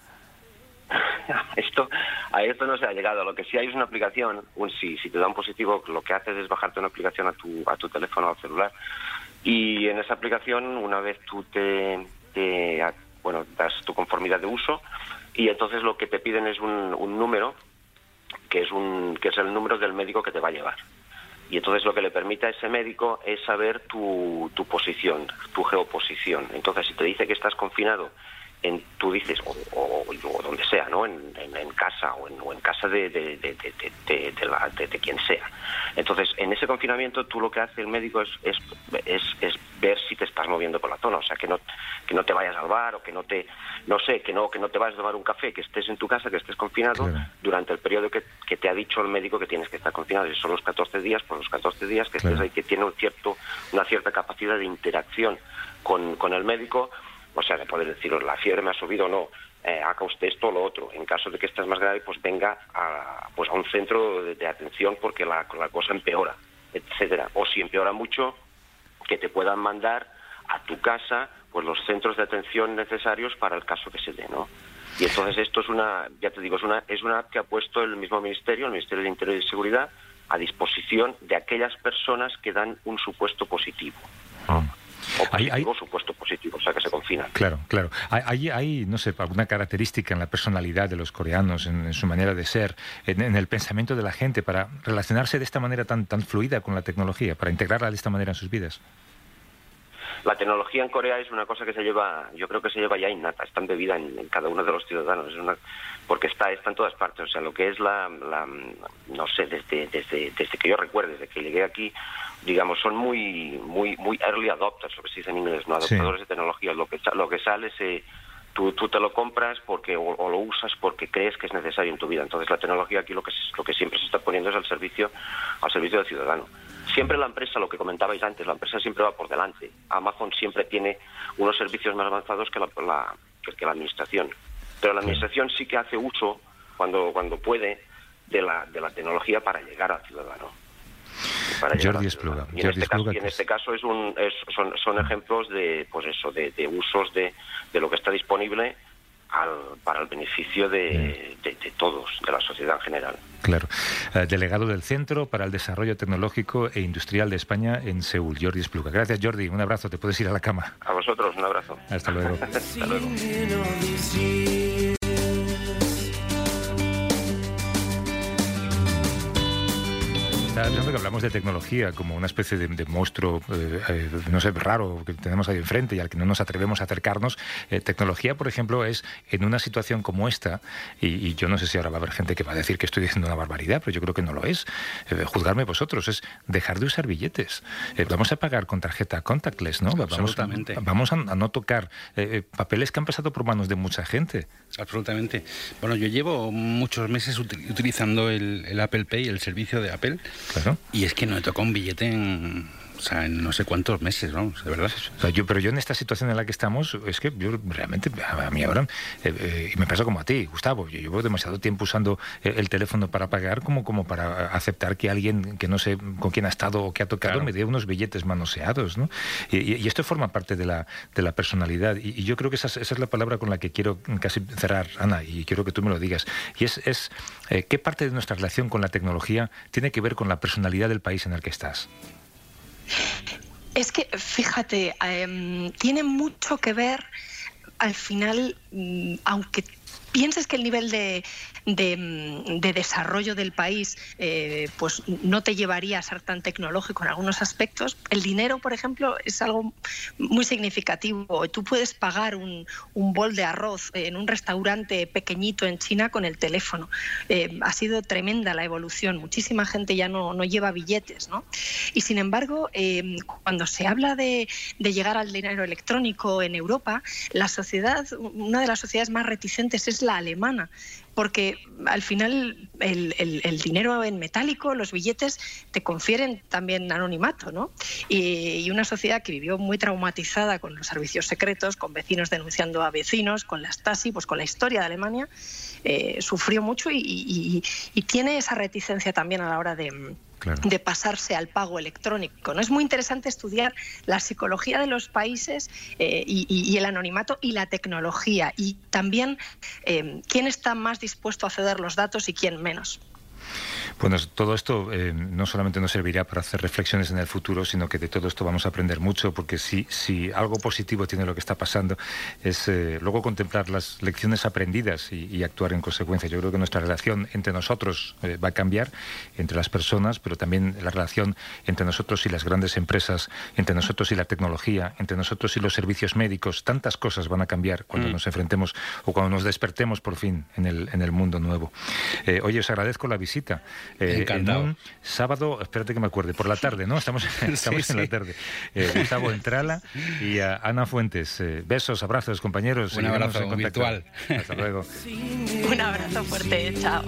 Esto, a esto no se ha llegado. Lo que sí hay es una aplicación, un, si, si te da un positivo, lo que haces es bajarte una aplicación a tu, a tu teléfono o celular, y en esa aplicación, una vez tú te, te bueno, das tu conformidad de uso, y entonces lo que te piden es un, un número, que es un que es el número del médico que te va a llevar. Y entonces lo que le permite a ese médico es saber tu, tu posición, tu geoposición. Entonces, si te dice que estás confinado, en, tú dices, o, o, o donde sea, ¿no? En, en, en casa o en, o en casa de, de, de, de, de, de, la, de, de quien sea. Entonces, en ese confinamiento, tú lo que hace el médico es, es, es, es ver si te estás moviendo por la zona, o sea, que no, que no te vayas al bar o que no te, no sé, que no, que no te vayas a tomar un café, que estés en tu casa, que estés confinado claro. durante el periodo que, que te ha dicho el médico que tienes que estar confinado. Y son los catorce días, por los catorce días que claro. estés ahí, que tiene un cierto, una cierta capacidad de interacción con, con el médico. O sea, de poder decir, la fiebre me ha subido o no, eh, haga usted esto o lo otro. En caso de que estés más grave, pues venga a, pues a un centro de, de atención porque la, la cosa empeora, etcétera. O si empeora mucho, que te puedan mandar a tu casa pues los centros de atención necesarios para el caso que se dé, ¿no? Y entonces esto es una, ya te digo, es una, es una app que ha puesto el mismo ministerio, el Ministerio de Interior y Seguridad, a disposición de aquellas personas que dan un supuesto positivo. Ah. O positivo, hay, hay... supuesto positivo, o sea que se confinan. Claro, claro. Hay, hay, no sé, alguna característica en la personalidad de los coreanos, en, en su manera de ser, en, en el pensamiento de la gente, para relacionarse de esta manera tan, tan fluida con la tecnología, para integrarla de esta manera en sus vidas. La tecnología en Corea es una cosa que se lleva, yo creo que se lleva ya innata, está embebida en, en cada uno de los ciudadanos, es una, porque está, está en todas partes. O sea, lo que es la, la no sé, desde, desde, desde que yo recuerdo, desde que llegué aquí, digamos, son muy, muy, muy early adopters, lo que se dice en inglés, no adoptadores sí. de tecnología. Lo que, lo que sale se Tú, tú te lo compras porque o, o lo usas porque crees que es necesario en tu vida. Entonces la tecnología aquí lo que lo que siempre se está poniendo es al servicio al servicio del ciudadano. Siempre la empresa, lo que comentabais antes, la empresa siempre va por delante. Amazon siempre tiene unos servicios más avanzados que la, la que la administración. Pero la administración sí que hace uso cuando cuando puede de la de la tecnología para llegar al ciudadano. Jordi Espluga. Y en, Jordi este, Espluga caso, y en este caso es un, es, son, son ejemplos de, pues eso, de, de usos de, de lo que está disponible al, para el beneficio de, de, de todos, de la sociedad en general. Claro. Uh, delegado del Centro para el Desarrollo Tecnológico e Industrial de España en Seúl, Jordi Espluga. Gracias, Jordi. Un abrazo. Te puedes ir a la cama. A vosotros, un abrazo. Hasta luego. Hasta luego. Pensando que hablamos de tecnología como una especie de, de monstruo, eh, eh, no sé, raro que tenemos ahí enfrente y al que no nos atrevemos a acercarnos. Eh, tecnología, por ejemplo, es en una situación como esta, y, y yo no sé si ahora va a haber gente que va a decir que estoy diciendo una barbaridad, pero yo creo que no lo es. Eh, juzgarme vosotros, es dejar de usar billetes. Eh, vamos a pagar con tarjeta contactless, ¿no? Absolutamente. Vamos, vamos a, a no tocar eh, papeles que han pasado por manos de mucha gente. Absolutamente. Bueno, yo llevo muchos meses util- utilizando el, el Apple Pay, el servicio de Apple. Claro. Y es que no he tocado un billete en, o sea, en no sé cuántos meses, vamos, de verdad. O sea, yo, pero yo en esta situación en la que estamos, es que yo realmente, a, a mí ahora, eh, eh, y me pasa como a ti, Gustavo, yo llevo demasiado tiempo usando eh, el teléfono para pagar como, como para aceptar que alguien que no sé con quién ha estado o que ha tocado claro. me dé unos billetes manoseados, ¿no? Y, y, y esto forma parte de la, de la personalidad. Y, y yo creo que esa es, esa es la palabra con la que quiero casi cerrar, Ana, y quiero que tú me lo digas. Y es, es eh, ¿qué parte de nuestra relación con la tecnología tiene que ver con la personalidad del país en el que estás? Es que, fíjate, eh, tiene mucho que ver, al final, aunque pienses que el nivel de, de, de desarrollo del país eh, pues no te llevaría a ser tan tecnológico en algunos aspectos, el dinero, por ejemplo, es algo muy significativo. Tú puedes pagar un, un bol de arroz en un restaurante pequeñito en China con el teléfono. Eh, ha sido tremenda la evolución. Muchísima gente ya no, no lleva billetes, ¿no? Y sin embargo, eh, cuando se habla de, de llegar al dinero electrónico en Europa, la sociedad, una de las sociedades más reticentes es la alemana, porque al final el, el, el dinero en metálico, los billetes, te confieren también anonimato, ¿no? Y, y una sociedad que vivió muy traumatizada con los servicios secretos, con vecinos denunciando a vecinos, con la Stasi, pues con la historia de Alemania, eh, sufrió mucho y, y, y tiene esa reticencia también a la hora de... Claro. de pasarse al pago electrónico, ¿no? Es muy interesante estudiar la psicología de los países eh, y, y el anonimato y la tecnología, y también eh, quién está más dispuesto a ceder los datos y quién menos. Bueno, todo esto eh, no solamente nos servirá para hacer reflexiones en el futuro, sino que de todo esto vamos a aprender mucho, porque si, si algo positivo tiene lo que está pasando es eh, luego contemplar las lecciones aprendidas y, y actuar en consecuencia. Yo creo que nuestra relación entre nosotros eh, va a cambiar, entre las personas, pero también la relación entre nosotros y las grandes empresas, entre nosotros y la tecnología, entre nosotros y los servicios médicos. Tantas cosas van a cambiar cuando mm. nos enfrentemos o cuando nos despertemos por fin en el, en el mundo nuevo. Eh, oye, os agradezco la visita. Eh, Encantado. En un sábado, espérate que me acuerde, por la tarde, ¿no? Estamos, estamos sí, en sí. la tarde. Eh, Gustavo Entrala y a Ana Fuentes. Eh, besos, abrazos, compañeros. Un abrazo virtual. Hasta luego. Un abrazo fuerte, chao.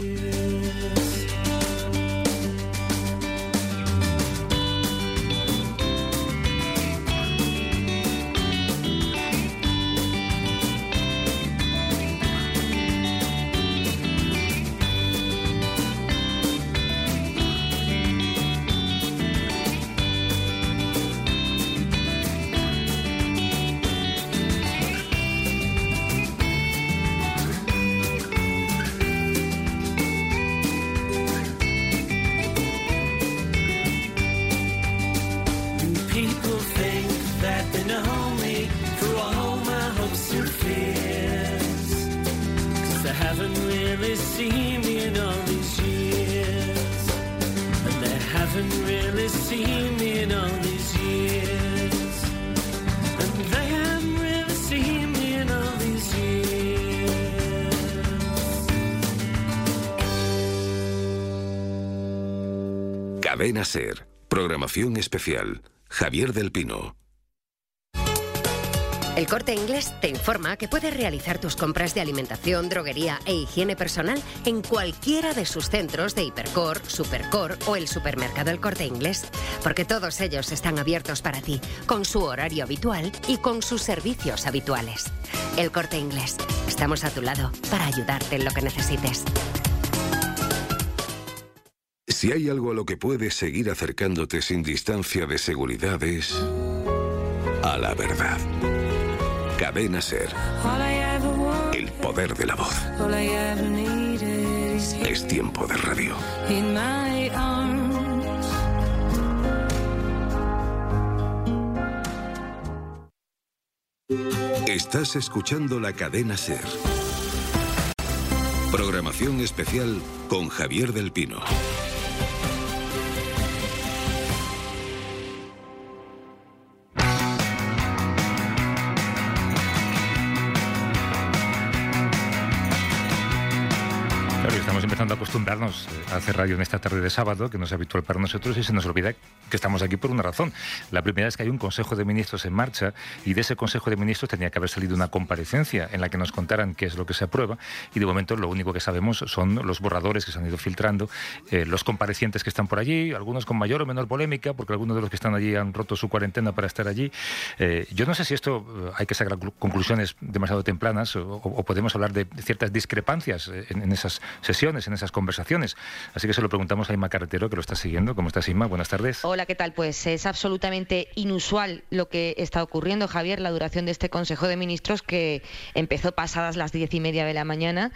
seen me in all these years, and they haven't really seen me in all these years, and they haven't really seen me in all these years. Cadena SER. Programación especial. Javier del Pino. El Corte Inglés te informa que puedes realizar tus compras de alimentación, droguería e higiene personal en cualquiera de sus centros de Hipercor, Supercor o el supermercado El Corte Inglés, porque todos ellos están abiertos para ti, con su horario habitual y con sus servicios habituales. El Corte Inglés. Estamos a tu lado para ayudarte en lo que necesites. Si hay algo a lo que puedes seguir acercándote sin distancia de seguridad es a la verdad. Cadena SER. El poder de la voz. Es tiempo de radio. Estás escuchando la Cadena SER. Programación especial con Javier del Pino. Estamos empezando a acostumbrarnos a hacer radio en esta tarde de sábado, que no es habitual para nosotros, y se nos olvida que estamos aquí por una razón. La primera es que hay un Consejo de Ministros en marcha, y de ese Consejo de Ministros tenía que haber salido una comparecencia en la que nos contaran qué es lo que se aprueba, y de momento lo único que sabemos son los borradores que se han ido filtrando, eh, los comparecientes que están por allí, algunos con mayor o menor polémica, porque algunos de los que están allí han roto su cuarentena para estar allí. Eh, yo no sé si esto eh, hay que sacar conclusiones demasiado tempranas, o, o podemos hablar de ciertas discrepancias en, en esas sesiones, en esas conversaciones. Así que se lo preguntamos a Inma Carretero, que lo está siguiendo. ¿Cómo estás, Inma? Buenas tardes. Hola, ¿qué tal? Pues es absolutamente inusual lo que está ocurriendo, Javier, la duración de este Consejo de Ministros, que empezó pasadas las diez y media de la mañana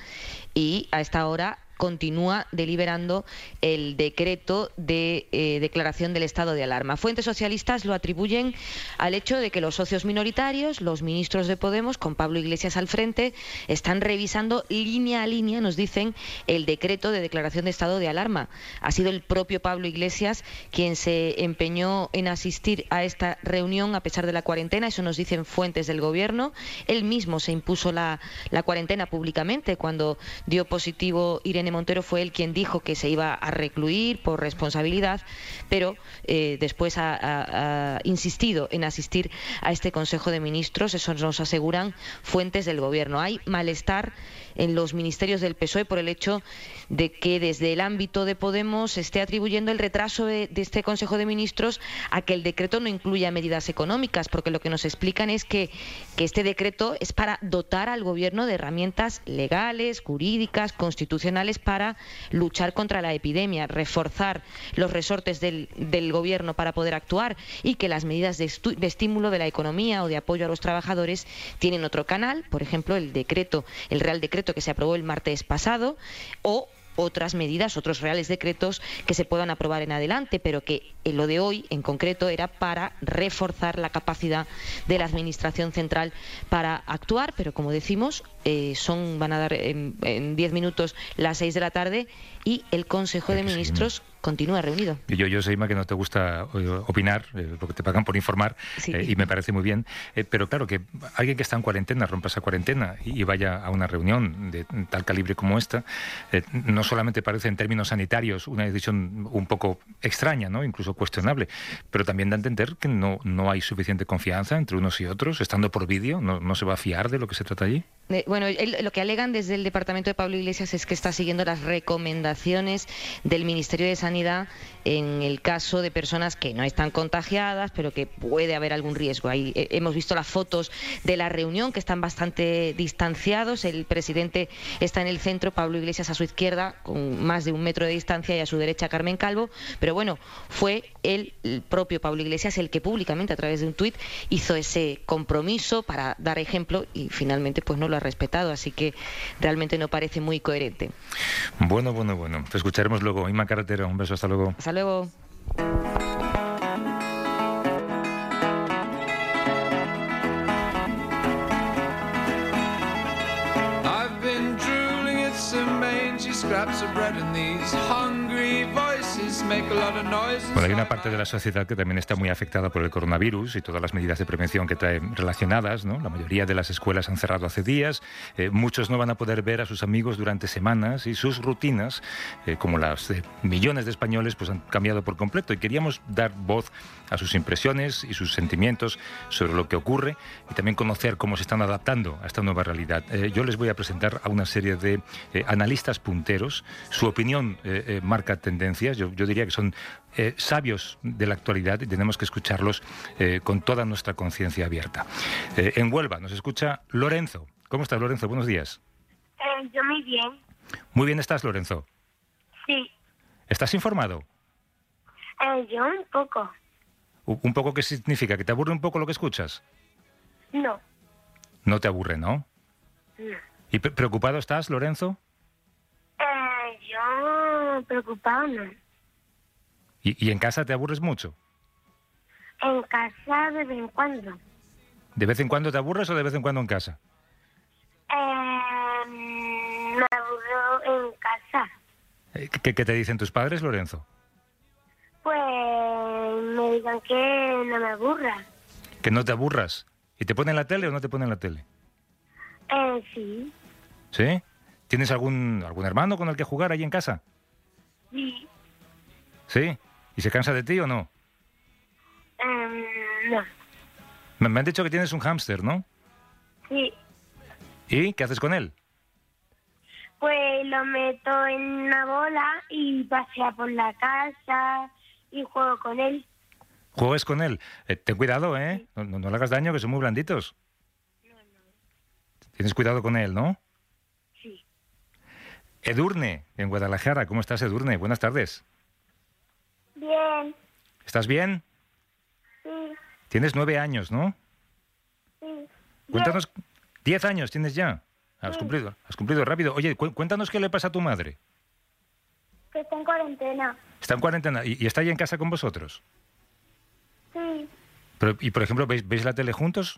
y a esta hora continúa deliberando el decreto de eh, declaración del estado de alarma. Fuentes socialistas lo atribuyen al hecho de que los socios minoritarios, los ministros de Podemos, con Pablo Iglesias al frente, están revisando línea a línea, nos dicen, el decreto de declaración de estado de alarma. Ha sido el propio Pablo Iglesias quien se empeñó en asistir a esta reunión a pesar de la cuarentena, eso nos dicen fuentes del gobierno. Él mismo se impuso la, la cuarentena públicamente cuando dio positivo Irene Montero, fue él quien dijo que se iba a recluir por responsabilidad, pero eh, después ha, ha, ha insistido en asistir a este Consejo de Ministros. Eso nos aseguran fuentes del gobierno. Hay malestar en los ministerios del P S O E por el hecho de que desde el ámbito de Podemos se esté atribuyendo el retraso de, de este Consejo de Ministros a que el decreto no incluya medidas económicas, porque lo que nos explican es que, que este decreto es para dotar al gobierno de herramientas legales, jurídicas, constitucionales para luchar contra la epidemia, reforzar los resortes del, del gobierno para poder actuar, y que las medidas de, de estímulo de la economía o de apoyo a los trabajadores tienen otro canal, por ejemplo el decreto, el Real Decreto que se aprobó el martes pasado, o otras medidas, otros reales decretos que se puedan aprobar en adelante, pero que en lo de hoy en concreto era para reforzar la capacidad de la Administración Central para actuar, pero como decimos, eh, son van a dar en diez minutos las seis de la tarde y el Consejo de Ministros continúa reunido. Yo, yo sé, Inma, que no te gusta opinar, eh, porque te pagan por informar, sí. eh, y me parece muy bien, eh, pero claro, que alguien que está en cuarentena rompa esa cuarentena y, y vaya a una reunión de tal calibre como esta, eh, no solamente parece en términos sanitarios una decisión un poco extraña, ¿no?, incluso cuestionable, pero también da a entender que no, no hay suficiente confianza entre unos y otros, estando por vídeo, no, no se va a fiar de lo que se trata allí. Eh, bueno, él, lo que alegan desde el departamento de Pablo Iglesias es que está siguiendo las recomendaciones del Ministerio de Sanidad en el caso de personas que no están contagiadas, pero que puede haber algún riesgo. Ahí eh, hemos visto las fotos de la reunión, que están bastante distanciados. El presidente está en el centro, Pablo Iglesias a su izquierda, con más de un metro de distancia, y a su derecha Carmen Calvo. Pero bueno, fue él, el propio Pablo Iglesias, el que públicamente, a través de un tuit, hizo ese compromiso para dar ejemplo, y finalmente pues no lo ha respetado, así que realmente no parece muy coherente. Bueno, bueno, bueno, te escucharemos luego. Inma Carretero, un beso, hasta luego. Hasta luego. I've been drooling at some main scraps of bread and these hungry voices make a lot of noise. Bueno, hay una parte de la sociedad que también está muy afectada por el coronavirus y todas las medidas de prevención que traen relacionadas, ¿no? La mayoría de las escuelas han cerrado hace días, eh, muchos no van a poder ver a sus amigos durante semanas y sus rutinas, eh, como las de millones de españoles, pues han cambiado por completo, y queríamos dar voz a sus impresiones y sus sentimientos sobre lo que ocurre y también conocer cómo se están adaptando a esta nueva realidad. Eh, yo les voy a presentar a una serie de eh, analistas punteros. Su opinión eh, eh, marca tendencias. Yo, yo diría que son eh, sabios de la actualidad y tenemos que escucharlos eh, con toda nuestra conciencia abierta. Eh, en Huelva nos escucha Lorenzo. ¿Cómo estás, Lorenzo? Buenos días. Eh, yo muy bien. Muy bien estás, Lorenzo. Sí. ¿Estás informado? Eh, yo un poco. ¿Un poco qué significa? ¿Que te aburre un poco lo que escuchas? No. No te aburre, ¿no? No. ¿Y pre- preocupado estás, Lorenzo? Eh, yo preocupado no. ¿Y, ¿Y en casa te aburres mucho? En casa de vez en cuando. ¿De vez en cuando te aburres o de vez en cuando en casa? Eh, me aburro en casa. Eh, ¿Qué, qué te dicen tus padres, Lorenzo? Pues me digan que no me aburra. ¿Que no te aburras? ¿Y te ponen la tele o no te ponen la tele? Eh, sí. ¿Sí? ¿Tienes algún, algún hermano con el que jugar ahí en casa? Sí. ¿Sí? ¿Y se cansa de ti o no? Eh, no. Me, me han dicho que tienes un hámster, ¿no? Sí. ¿Y qué haces con él? Pues lo meto en una bola y pasea por la casa y juego con él. ¿Juegues con él? Eh, ten cuidado, ¿eh? No, no, no le hagas daño, que son muy blanditos. No, no. Tienes cuidado con él, ¿no? Sí. Edurne, en Guadalajara. ¿Cómo estás, Edurne? Buenas tardes. Bien. ¿Estás bien? Sí. Tienes nueve años, ¿no? Sí. Cuéntanos... Diez años tienes ya. Has Sí. cumplido, has cumplido rápido. Oye, cu- cuéntanos qué le pasa a tu madre. Que está en cuarentena. Está en cuarentena y, y está ahí en casa con vosotros. Sí. Pero, y, por ejemplo, ¿veis, ¿veis la tele juntos?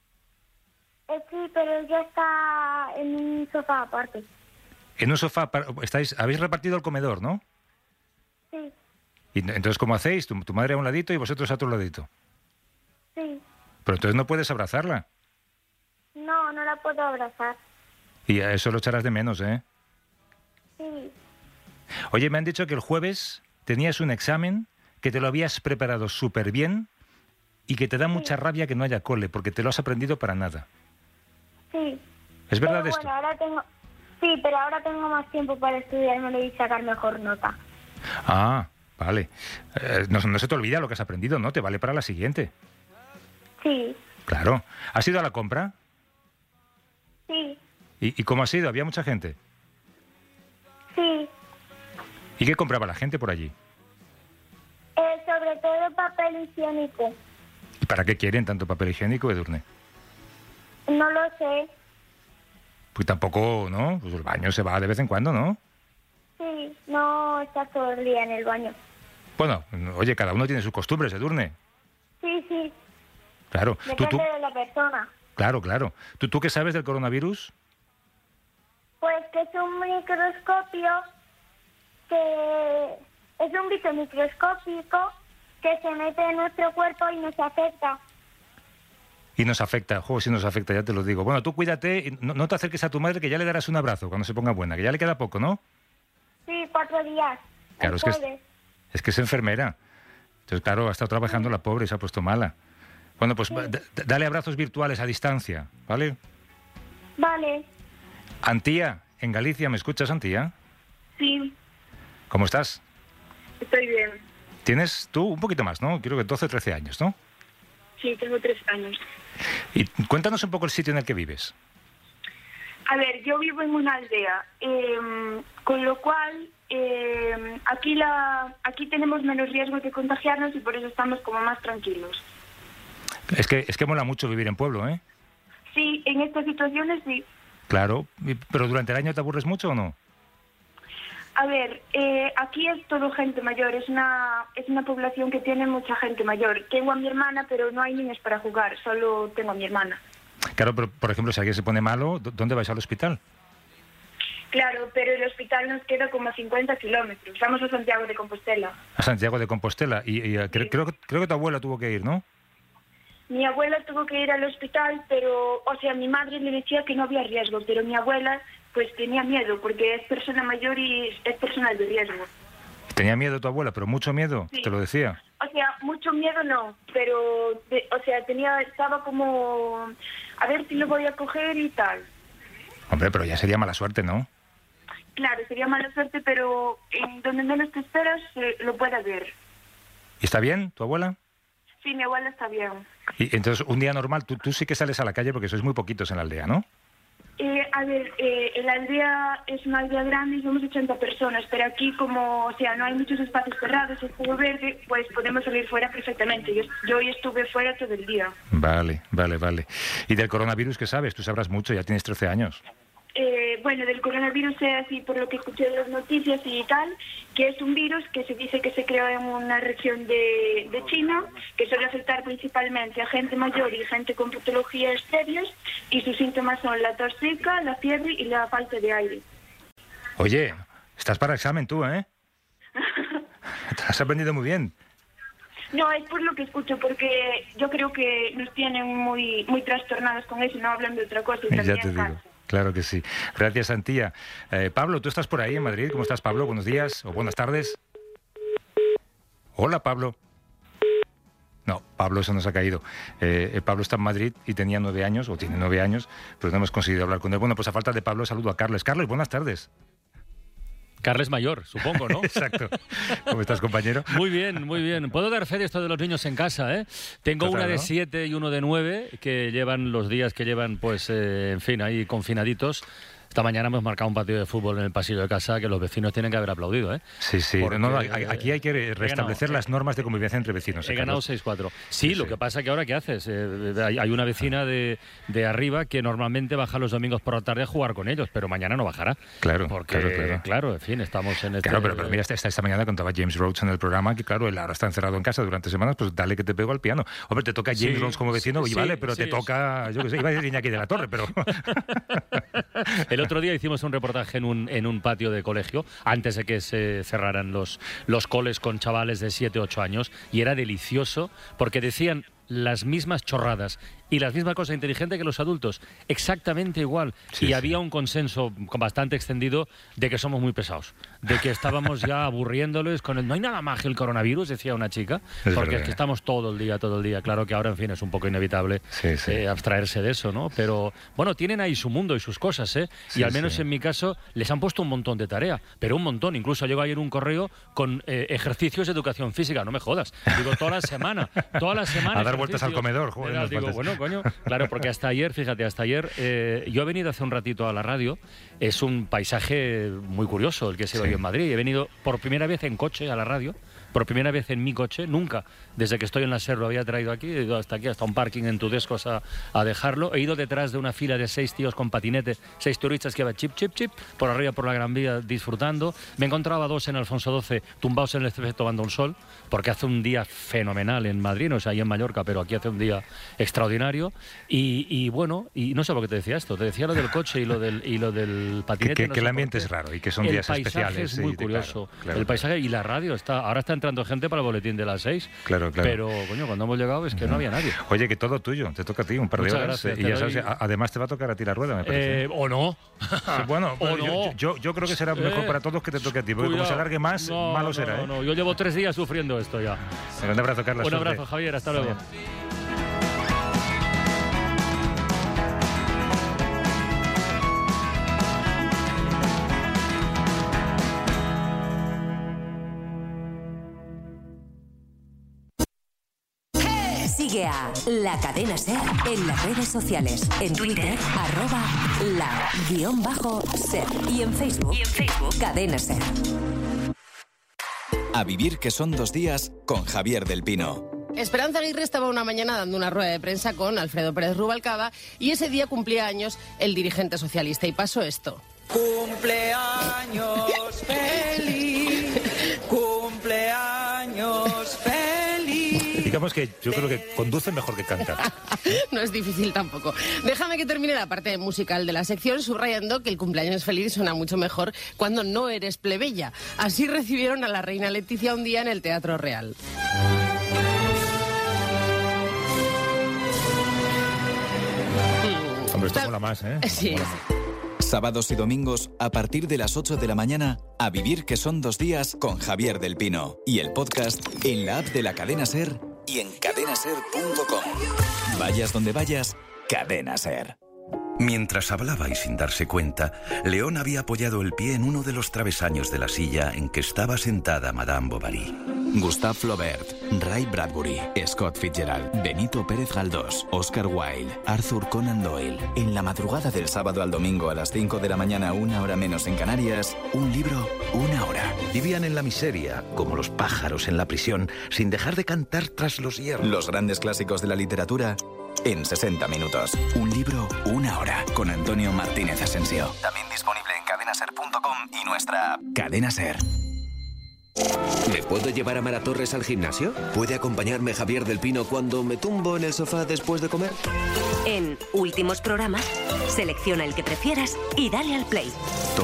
Eh, sí, pero ella está en un sofá aparte. En un sofá, par- estáis, habéis repartido el comedor, ¿no? Sí. Y n- entonces, ¿cómo hacéis? Tu, tu madre a un ladito y vosotros a otro ladito. Sí. Pero entonces no puedes abrazarla. No, no la puedo abrazar. Y a eso lo echarás de menos, ¿eh? Sí. Oye, me han dicho que el jueves tenías un examen, que te lo habías preparado súper bien y que te da mucha rabia que no haya cole, porque te lo has aprendido para nada. Sí. ¿Es verdad Pero esto? bueno, ahora tengo... Sí, pero ahora tengo más tiempo para estudiármelo y sacar mejor nota. Ah, vale. Eh, no, no se te olvida lo que has aprendido, ¿no? Te vale para la siguiente. Sí. Claro. ¿Has ido a la compra? Sí. ¿Y, y cómo has ido? ¿Había mucha gente? Sí. ¿Y qué compraba la gente por allí? Eh, sobre todo papel higiénico. ¿Y para qué quieren tanto papel higiénico, Edurne? No lo sé. Pues tampoco, ¿no? Pues el baño se va de vez en cuando, ¿no? Sí, no está todo el día en el baño. Bueno, oye, cada uno tiene sus costumbres, Edurne. Sí, sí. Claro. Tú, Depende tú, de la persona. claro, claro. ¿Tú, ¿Tú qué sabes del coronavirus? Pues que es un microscopio que es un bicho microscópico que se mete en nuestro cuerpo y nos afecta. Y nos afecta, juego si nos afecta, ya te lo digo. Bueno, tú cuídate y no, no te acerques a tu madre, que ya le darás un abrazo cuando se ponga buena, que ya le queda poco, ¿no? Sí, cuatro días. Claro, el es que es, jueves. es que es enfermera. Entonces, claro, ha estado trabajando la pobre y se ha puesto mala. Bueno, pues va- d- dale abrazos virtuales a distancia, ¿vale? Vale. Antía, en Galicia, ¿me escuchas, Antía? Sí, ¿Cómo estás? estoy bien. Tienes tú un poquito más, ¿no? Creo que doce o trece años, ¿no? Sí, tengo tres años. Y cuéntanos un poco el sitio en el que vives. A ver, yo vivo en una aldea, eh, con lo cual eh, aquí la aquí tenemos menos riesgo de contagiarnos y por eso estamos como más tranquilos. Es que, es que mola mucho vivir en pueblo, ¿eh? Sí, en estas situaciones sí. Claro, y- pero durante el año te aburres mucho o no? A ver, eh, aquí es todo gente mayor, es una es una población que tiene mucha gente mayor. Tengo a mi hermana, pero no hay niños para jugar, solo tengo a mi hermana. Claro, pero por ejemplo, si alguien se pone malo, ¿dó- ¿dónde vais al hospital? Claro, pero el hospital nos queda como a cincuenta kilómetros. Vamos a Santiago de Compostela. A Santiago de Compostela. Y, y sí. creo, creo, creo que tu abuela tuvo que ir, ¿no? Mi abuela tuvo que ir al hospital, pero, o sea, mi madre le decía que no había riesgo, pero mi abuela, pues, tenía miedo, porque es persona mayor y es personal de riesgo. Tenía miedo tu abuela, pero mucho miedo, sí. Te lo decía. O sea, mucho miedo no, pero, de, o sea, tenía, estaba como, a ver si lo voy a coger y tal. Hombre, pero ya sería mala suerte, ¿no? Claro, sería mala suerte, pero en donde menos te esperas eh, lo puede ver. ¿Y está bien tu abuela? Sí, mi abuela está bien. Y entonces, un día normal, tú, tú sí que sales a la calle porque sois muy poquitos en la aldea, ¿no? Eh, a ver, eh, la aldea es una aldea grande y somos ochenta personas, pero aquí como, o sea, no hay muchos espacios cerrados, es juego verde, pues podemos salir fuera perfectamente. Yo, yo hoy estuve fuera todo el día. Vale, vale, vale. ¿Y del coronavirus qué sabes? Tú sabrás mucho, ya tienes trece años. Eh, bueno, del coronavirus sé así por lo que escuché de las noticias y tal, que es un virus que se dice que se creó en una región de, de China, que suele afectar principalmente a gente mayor y gente con patologías serias, y sus síntomas son la tos seca, la fiebre y la falta de aire. Oye, estás para examen tú, ¿eh? Te has aprendido muy bien. No, es por lo que escucho, porque yo creo que nos tienen muy muy trastornados con eso, no hablan de otra cosa. Y ya te digo. Claro que sí. Gracias, Antía. Eh, Pablo, ¿tú estás por ahí en Madrid? ¿Cómo estás, Pablo? Buenos días o buenas tardes. Hola, Pablo. No, Pablo, eso nos ha caído. Eh, Pablo está en Madrid y tenía nueve años, o tiene nueve años, pero no hemos conseguido hablar con él. Bueno, pues a falta de Pablo, saludo a Carles. Carles, buenas tardes. Carles Mayor, supongo, ¿no? Exacto. ¿Cómo estás, compañero? Muy bien, muy bien. Puedo dar fe de esto de los niños en casa, ¿eh? Tengo Total, una de ¿no? siete y uno de nueve que llevan los días que llevan, pues, eh, en fin, ahí confinaditos. Esta mañana hemos marcado un partido de fútbol en el pasillo de casa que los vecinos tienen que haber aplaudido, ¿eh? Sí, sí. Porque, no, no, aquí hay que restablecer ganado, las normas de convivencia entre vecinos. He ¿eh, ganado seis cuatro. Sí, sí, lo sí. que pasa que ahora, ¿qué haces? Eh, hay, hay una vecina de, de arriba que normalmente baja los domingos por la tarde a jugar con ellos, pero mañana no bajará. Claro, porque, claro, claro. claro, en fin, estamos en este... Claro, pero, pero mira, esta, esta mañana contaba James Rhodes en el programa que, claro, él ahora está encerrado en casa durante semanas, pues dale que te pego al piano. Hombre, te toca James sí, Rhodes como vecino, sí, y vale, pero sí, te toca, yo qué sé, iba a decir Iñaki de la Torre, pero... El otro día hicimos un reportaje en un, en un patio de colegio, antes de que se cerraran los, los coles con chavales de siete, ocho años, y era delicioso porque decían las mismas chorradas y las mismas cosas inteligentes que los adultos, exactamente igual. Sí, y sí. había un consenso bastante extendido de que somos muy pesados, de que estábamos ya aburriéndoles con el... No hay nada más que el coronavirus, decía una chica, es porque verdad. Es que estamos todo el día, todo el día. Claro que ahora, en fin, es un poco inevitable sí, sí. Eh, abstraerse de eso, ¿no? Pero, bueno, tienen ahí su mundo y sus cosas, ¿eh? Sí, y al menos sí. en mi caso les han puesto un montón de tarea, pero un montón. Incluso llegó ayer un correo con eh, ejercicios de educación física, no me jodas. Digo, toda la semana, toda la semana... A dar vueltas al comedor, joder. Era, digo, bueno, coño, claro, porque hasta ayer, fíjate, hasta ayer, eh, yo he venido hace un ratito a la radio, es un paisaje muy curioso el que se ve sí. hoy en Madrid. He venido por primera vez en coche a la radio, por primera vez en mi coche, nunca, desde que estoy en la SER lo había traído aquí, he ido hasta aquí, hasta un parking en Tudescos a, a dejarlo. He ido detrás de una fila de seis tíos con patinete, seis turistas que iban chip, chip, chip, por arriba por la Gran Vía disfrutando. Me encontraba dos en Alfonso doce tumbados en el césped tomando un sol, porque hace un día fenomenal en Madrid, no sé, ahí en Mallorca, pero aquí hace un día extraordinario. Y, y bueno, y no sé por qué te decía esto, te decía lo del coche y lo del, y lo del patinete. Que, que, no que el ambiente es raro y que son el días especiales. El paisaje es muy sí, curioso. Claro, claro, el paisaje y la radio está, ahora está entrando gente para el boletín de las seis. Claro, claro. Pero, coño, cuando hemos llegado es que no, no había nadie. Oye, que todo tuyo, te toca a ti, un par de Muchas horas. Gracias, y ya sabes, doy... además te va a tocar a ti la rueda, me parece. Eh, o no. Sí, bueno, o yo, no. yo, yo creo que será mejor eh, para todos que te toque a ti, porque cuidado. Como se alargue más, no, malo no, será. No, ¿eh? no, yo llevo tres días sufriendo esto ya. Un abrazo, Carlos. Un abrazo, suerte. Javier, hasta luego. Sigue a La Cadena SER en las redes sociales. En Twitter, arroba la guión bajo SER. Y en Facebook, y en Facebook, Cadena SER. A vivir que son dos días con Javier del Pino. Esperanza Aguirre estaba una mañana dando una rueda de prensa con Alfredo Pérez Rubalcaba y ese día cumplía años el dirigente socialista y pasó esto. Cumpleaños feliz, cumpleaños feliz. Digamos que yo creo que conduce mejor que canta. No es difícil tampoco. Déjame que termine la parte musical de la sección subrayando que el cumpleaños feliz suena mucho mejor cuando no eres plebeya. Así recibieron a la reina Leticia un día en el Teatro Real. Hombre, esto mola más, ¿eh? Sí. Mola. Sábados y domingos, a partir de las ocho de la mañana, a vivir que son dos días con Javier del Pino. Y el podcast en la app de la Cadena SER y en cadena ser punto com. Vayas donde vayas, Cadena SER. Mientras hablaba y sin darse cuenta, León había apoyado el pie en uno de los travesaños de la silla en que estaba sentada Madame Bovary. Gustave Flaubert, Ray Bradbury, Scott Fitzgerald, Benito Pérez Galdós, Oscar Wilde, Arthur Conan Doyle. En la madrugada del sábado al domingo a las cinco de la mañana, una hora menos en Canarias, un libro, una hora. Vivían en la miseria, como los pájaros en la prisión, sin dejar de cantar tras los hierros. Los grandes clásicos de la literatura en sesenta minutos. Un libro, una hora. Con Antonio Martínez Asensio. También disponible en cadena ser punto com y nuestra app. Cadena SER. ¿Me puedo llevar a Mara Torres al gimnasio? ¿Puede acompañarme Javier del Pino cuando me tumbo en el sofá después de comer? En Últimos Programas, selecciona el que prefieras y dale al play.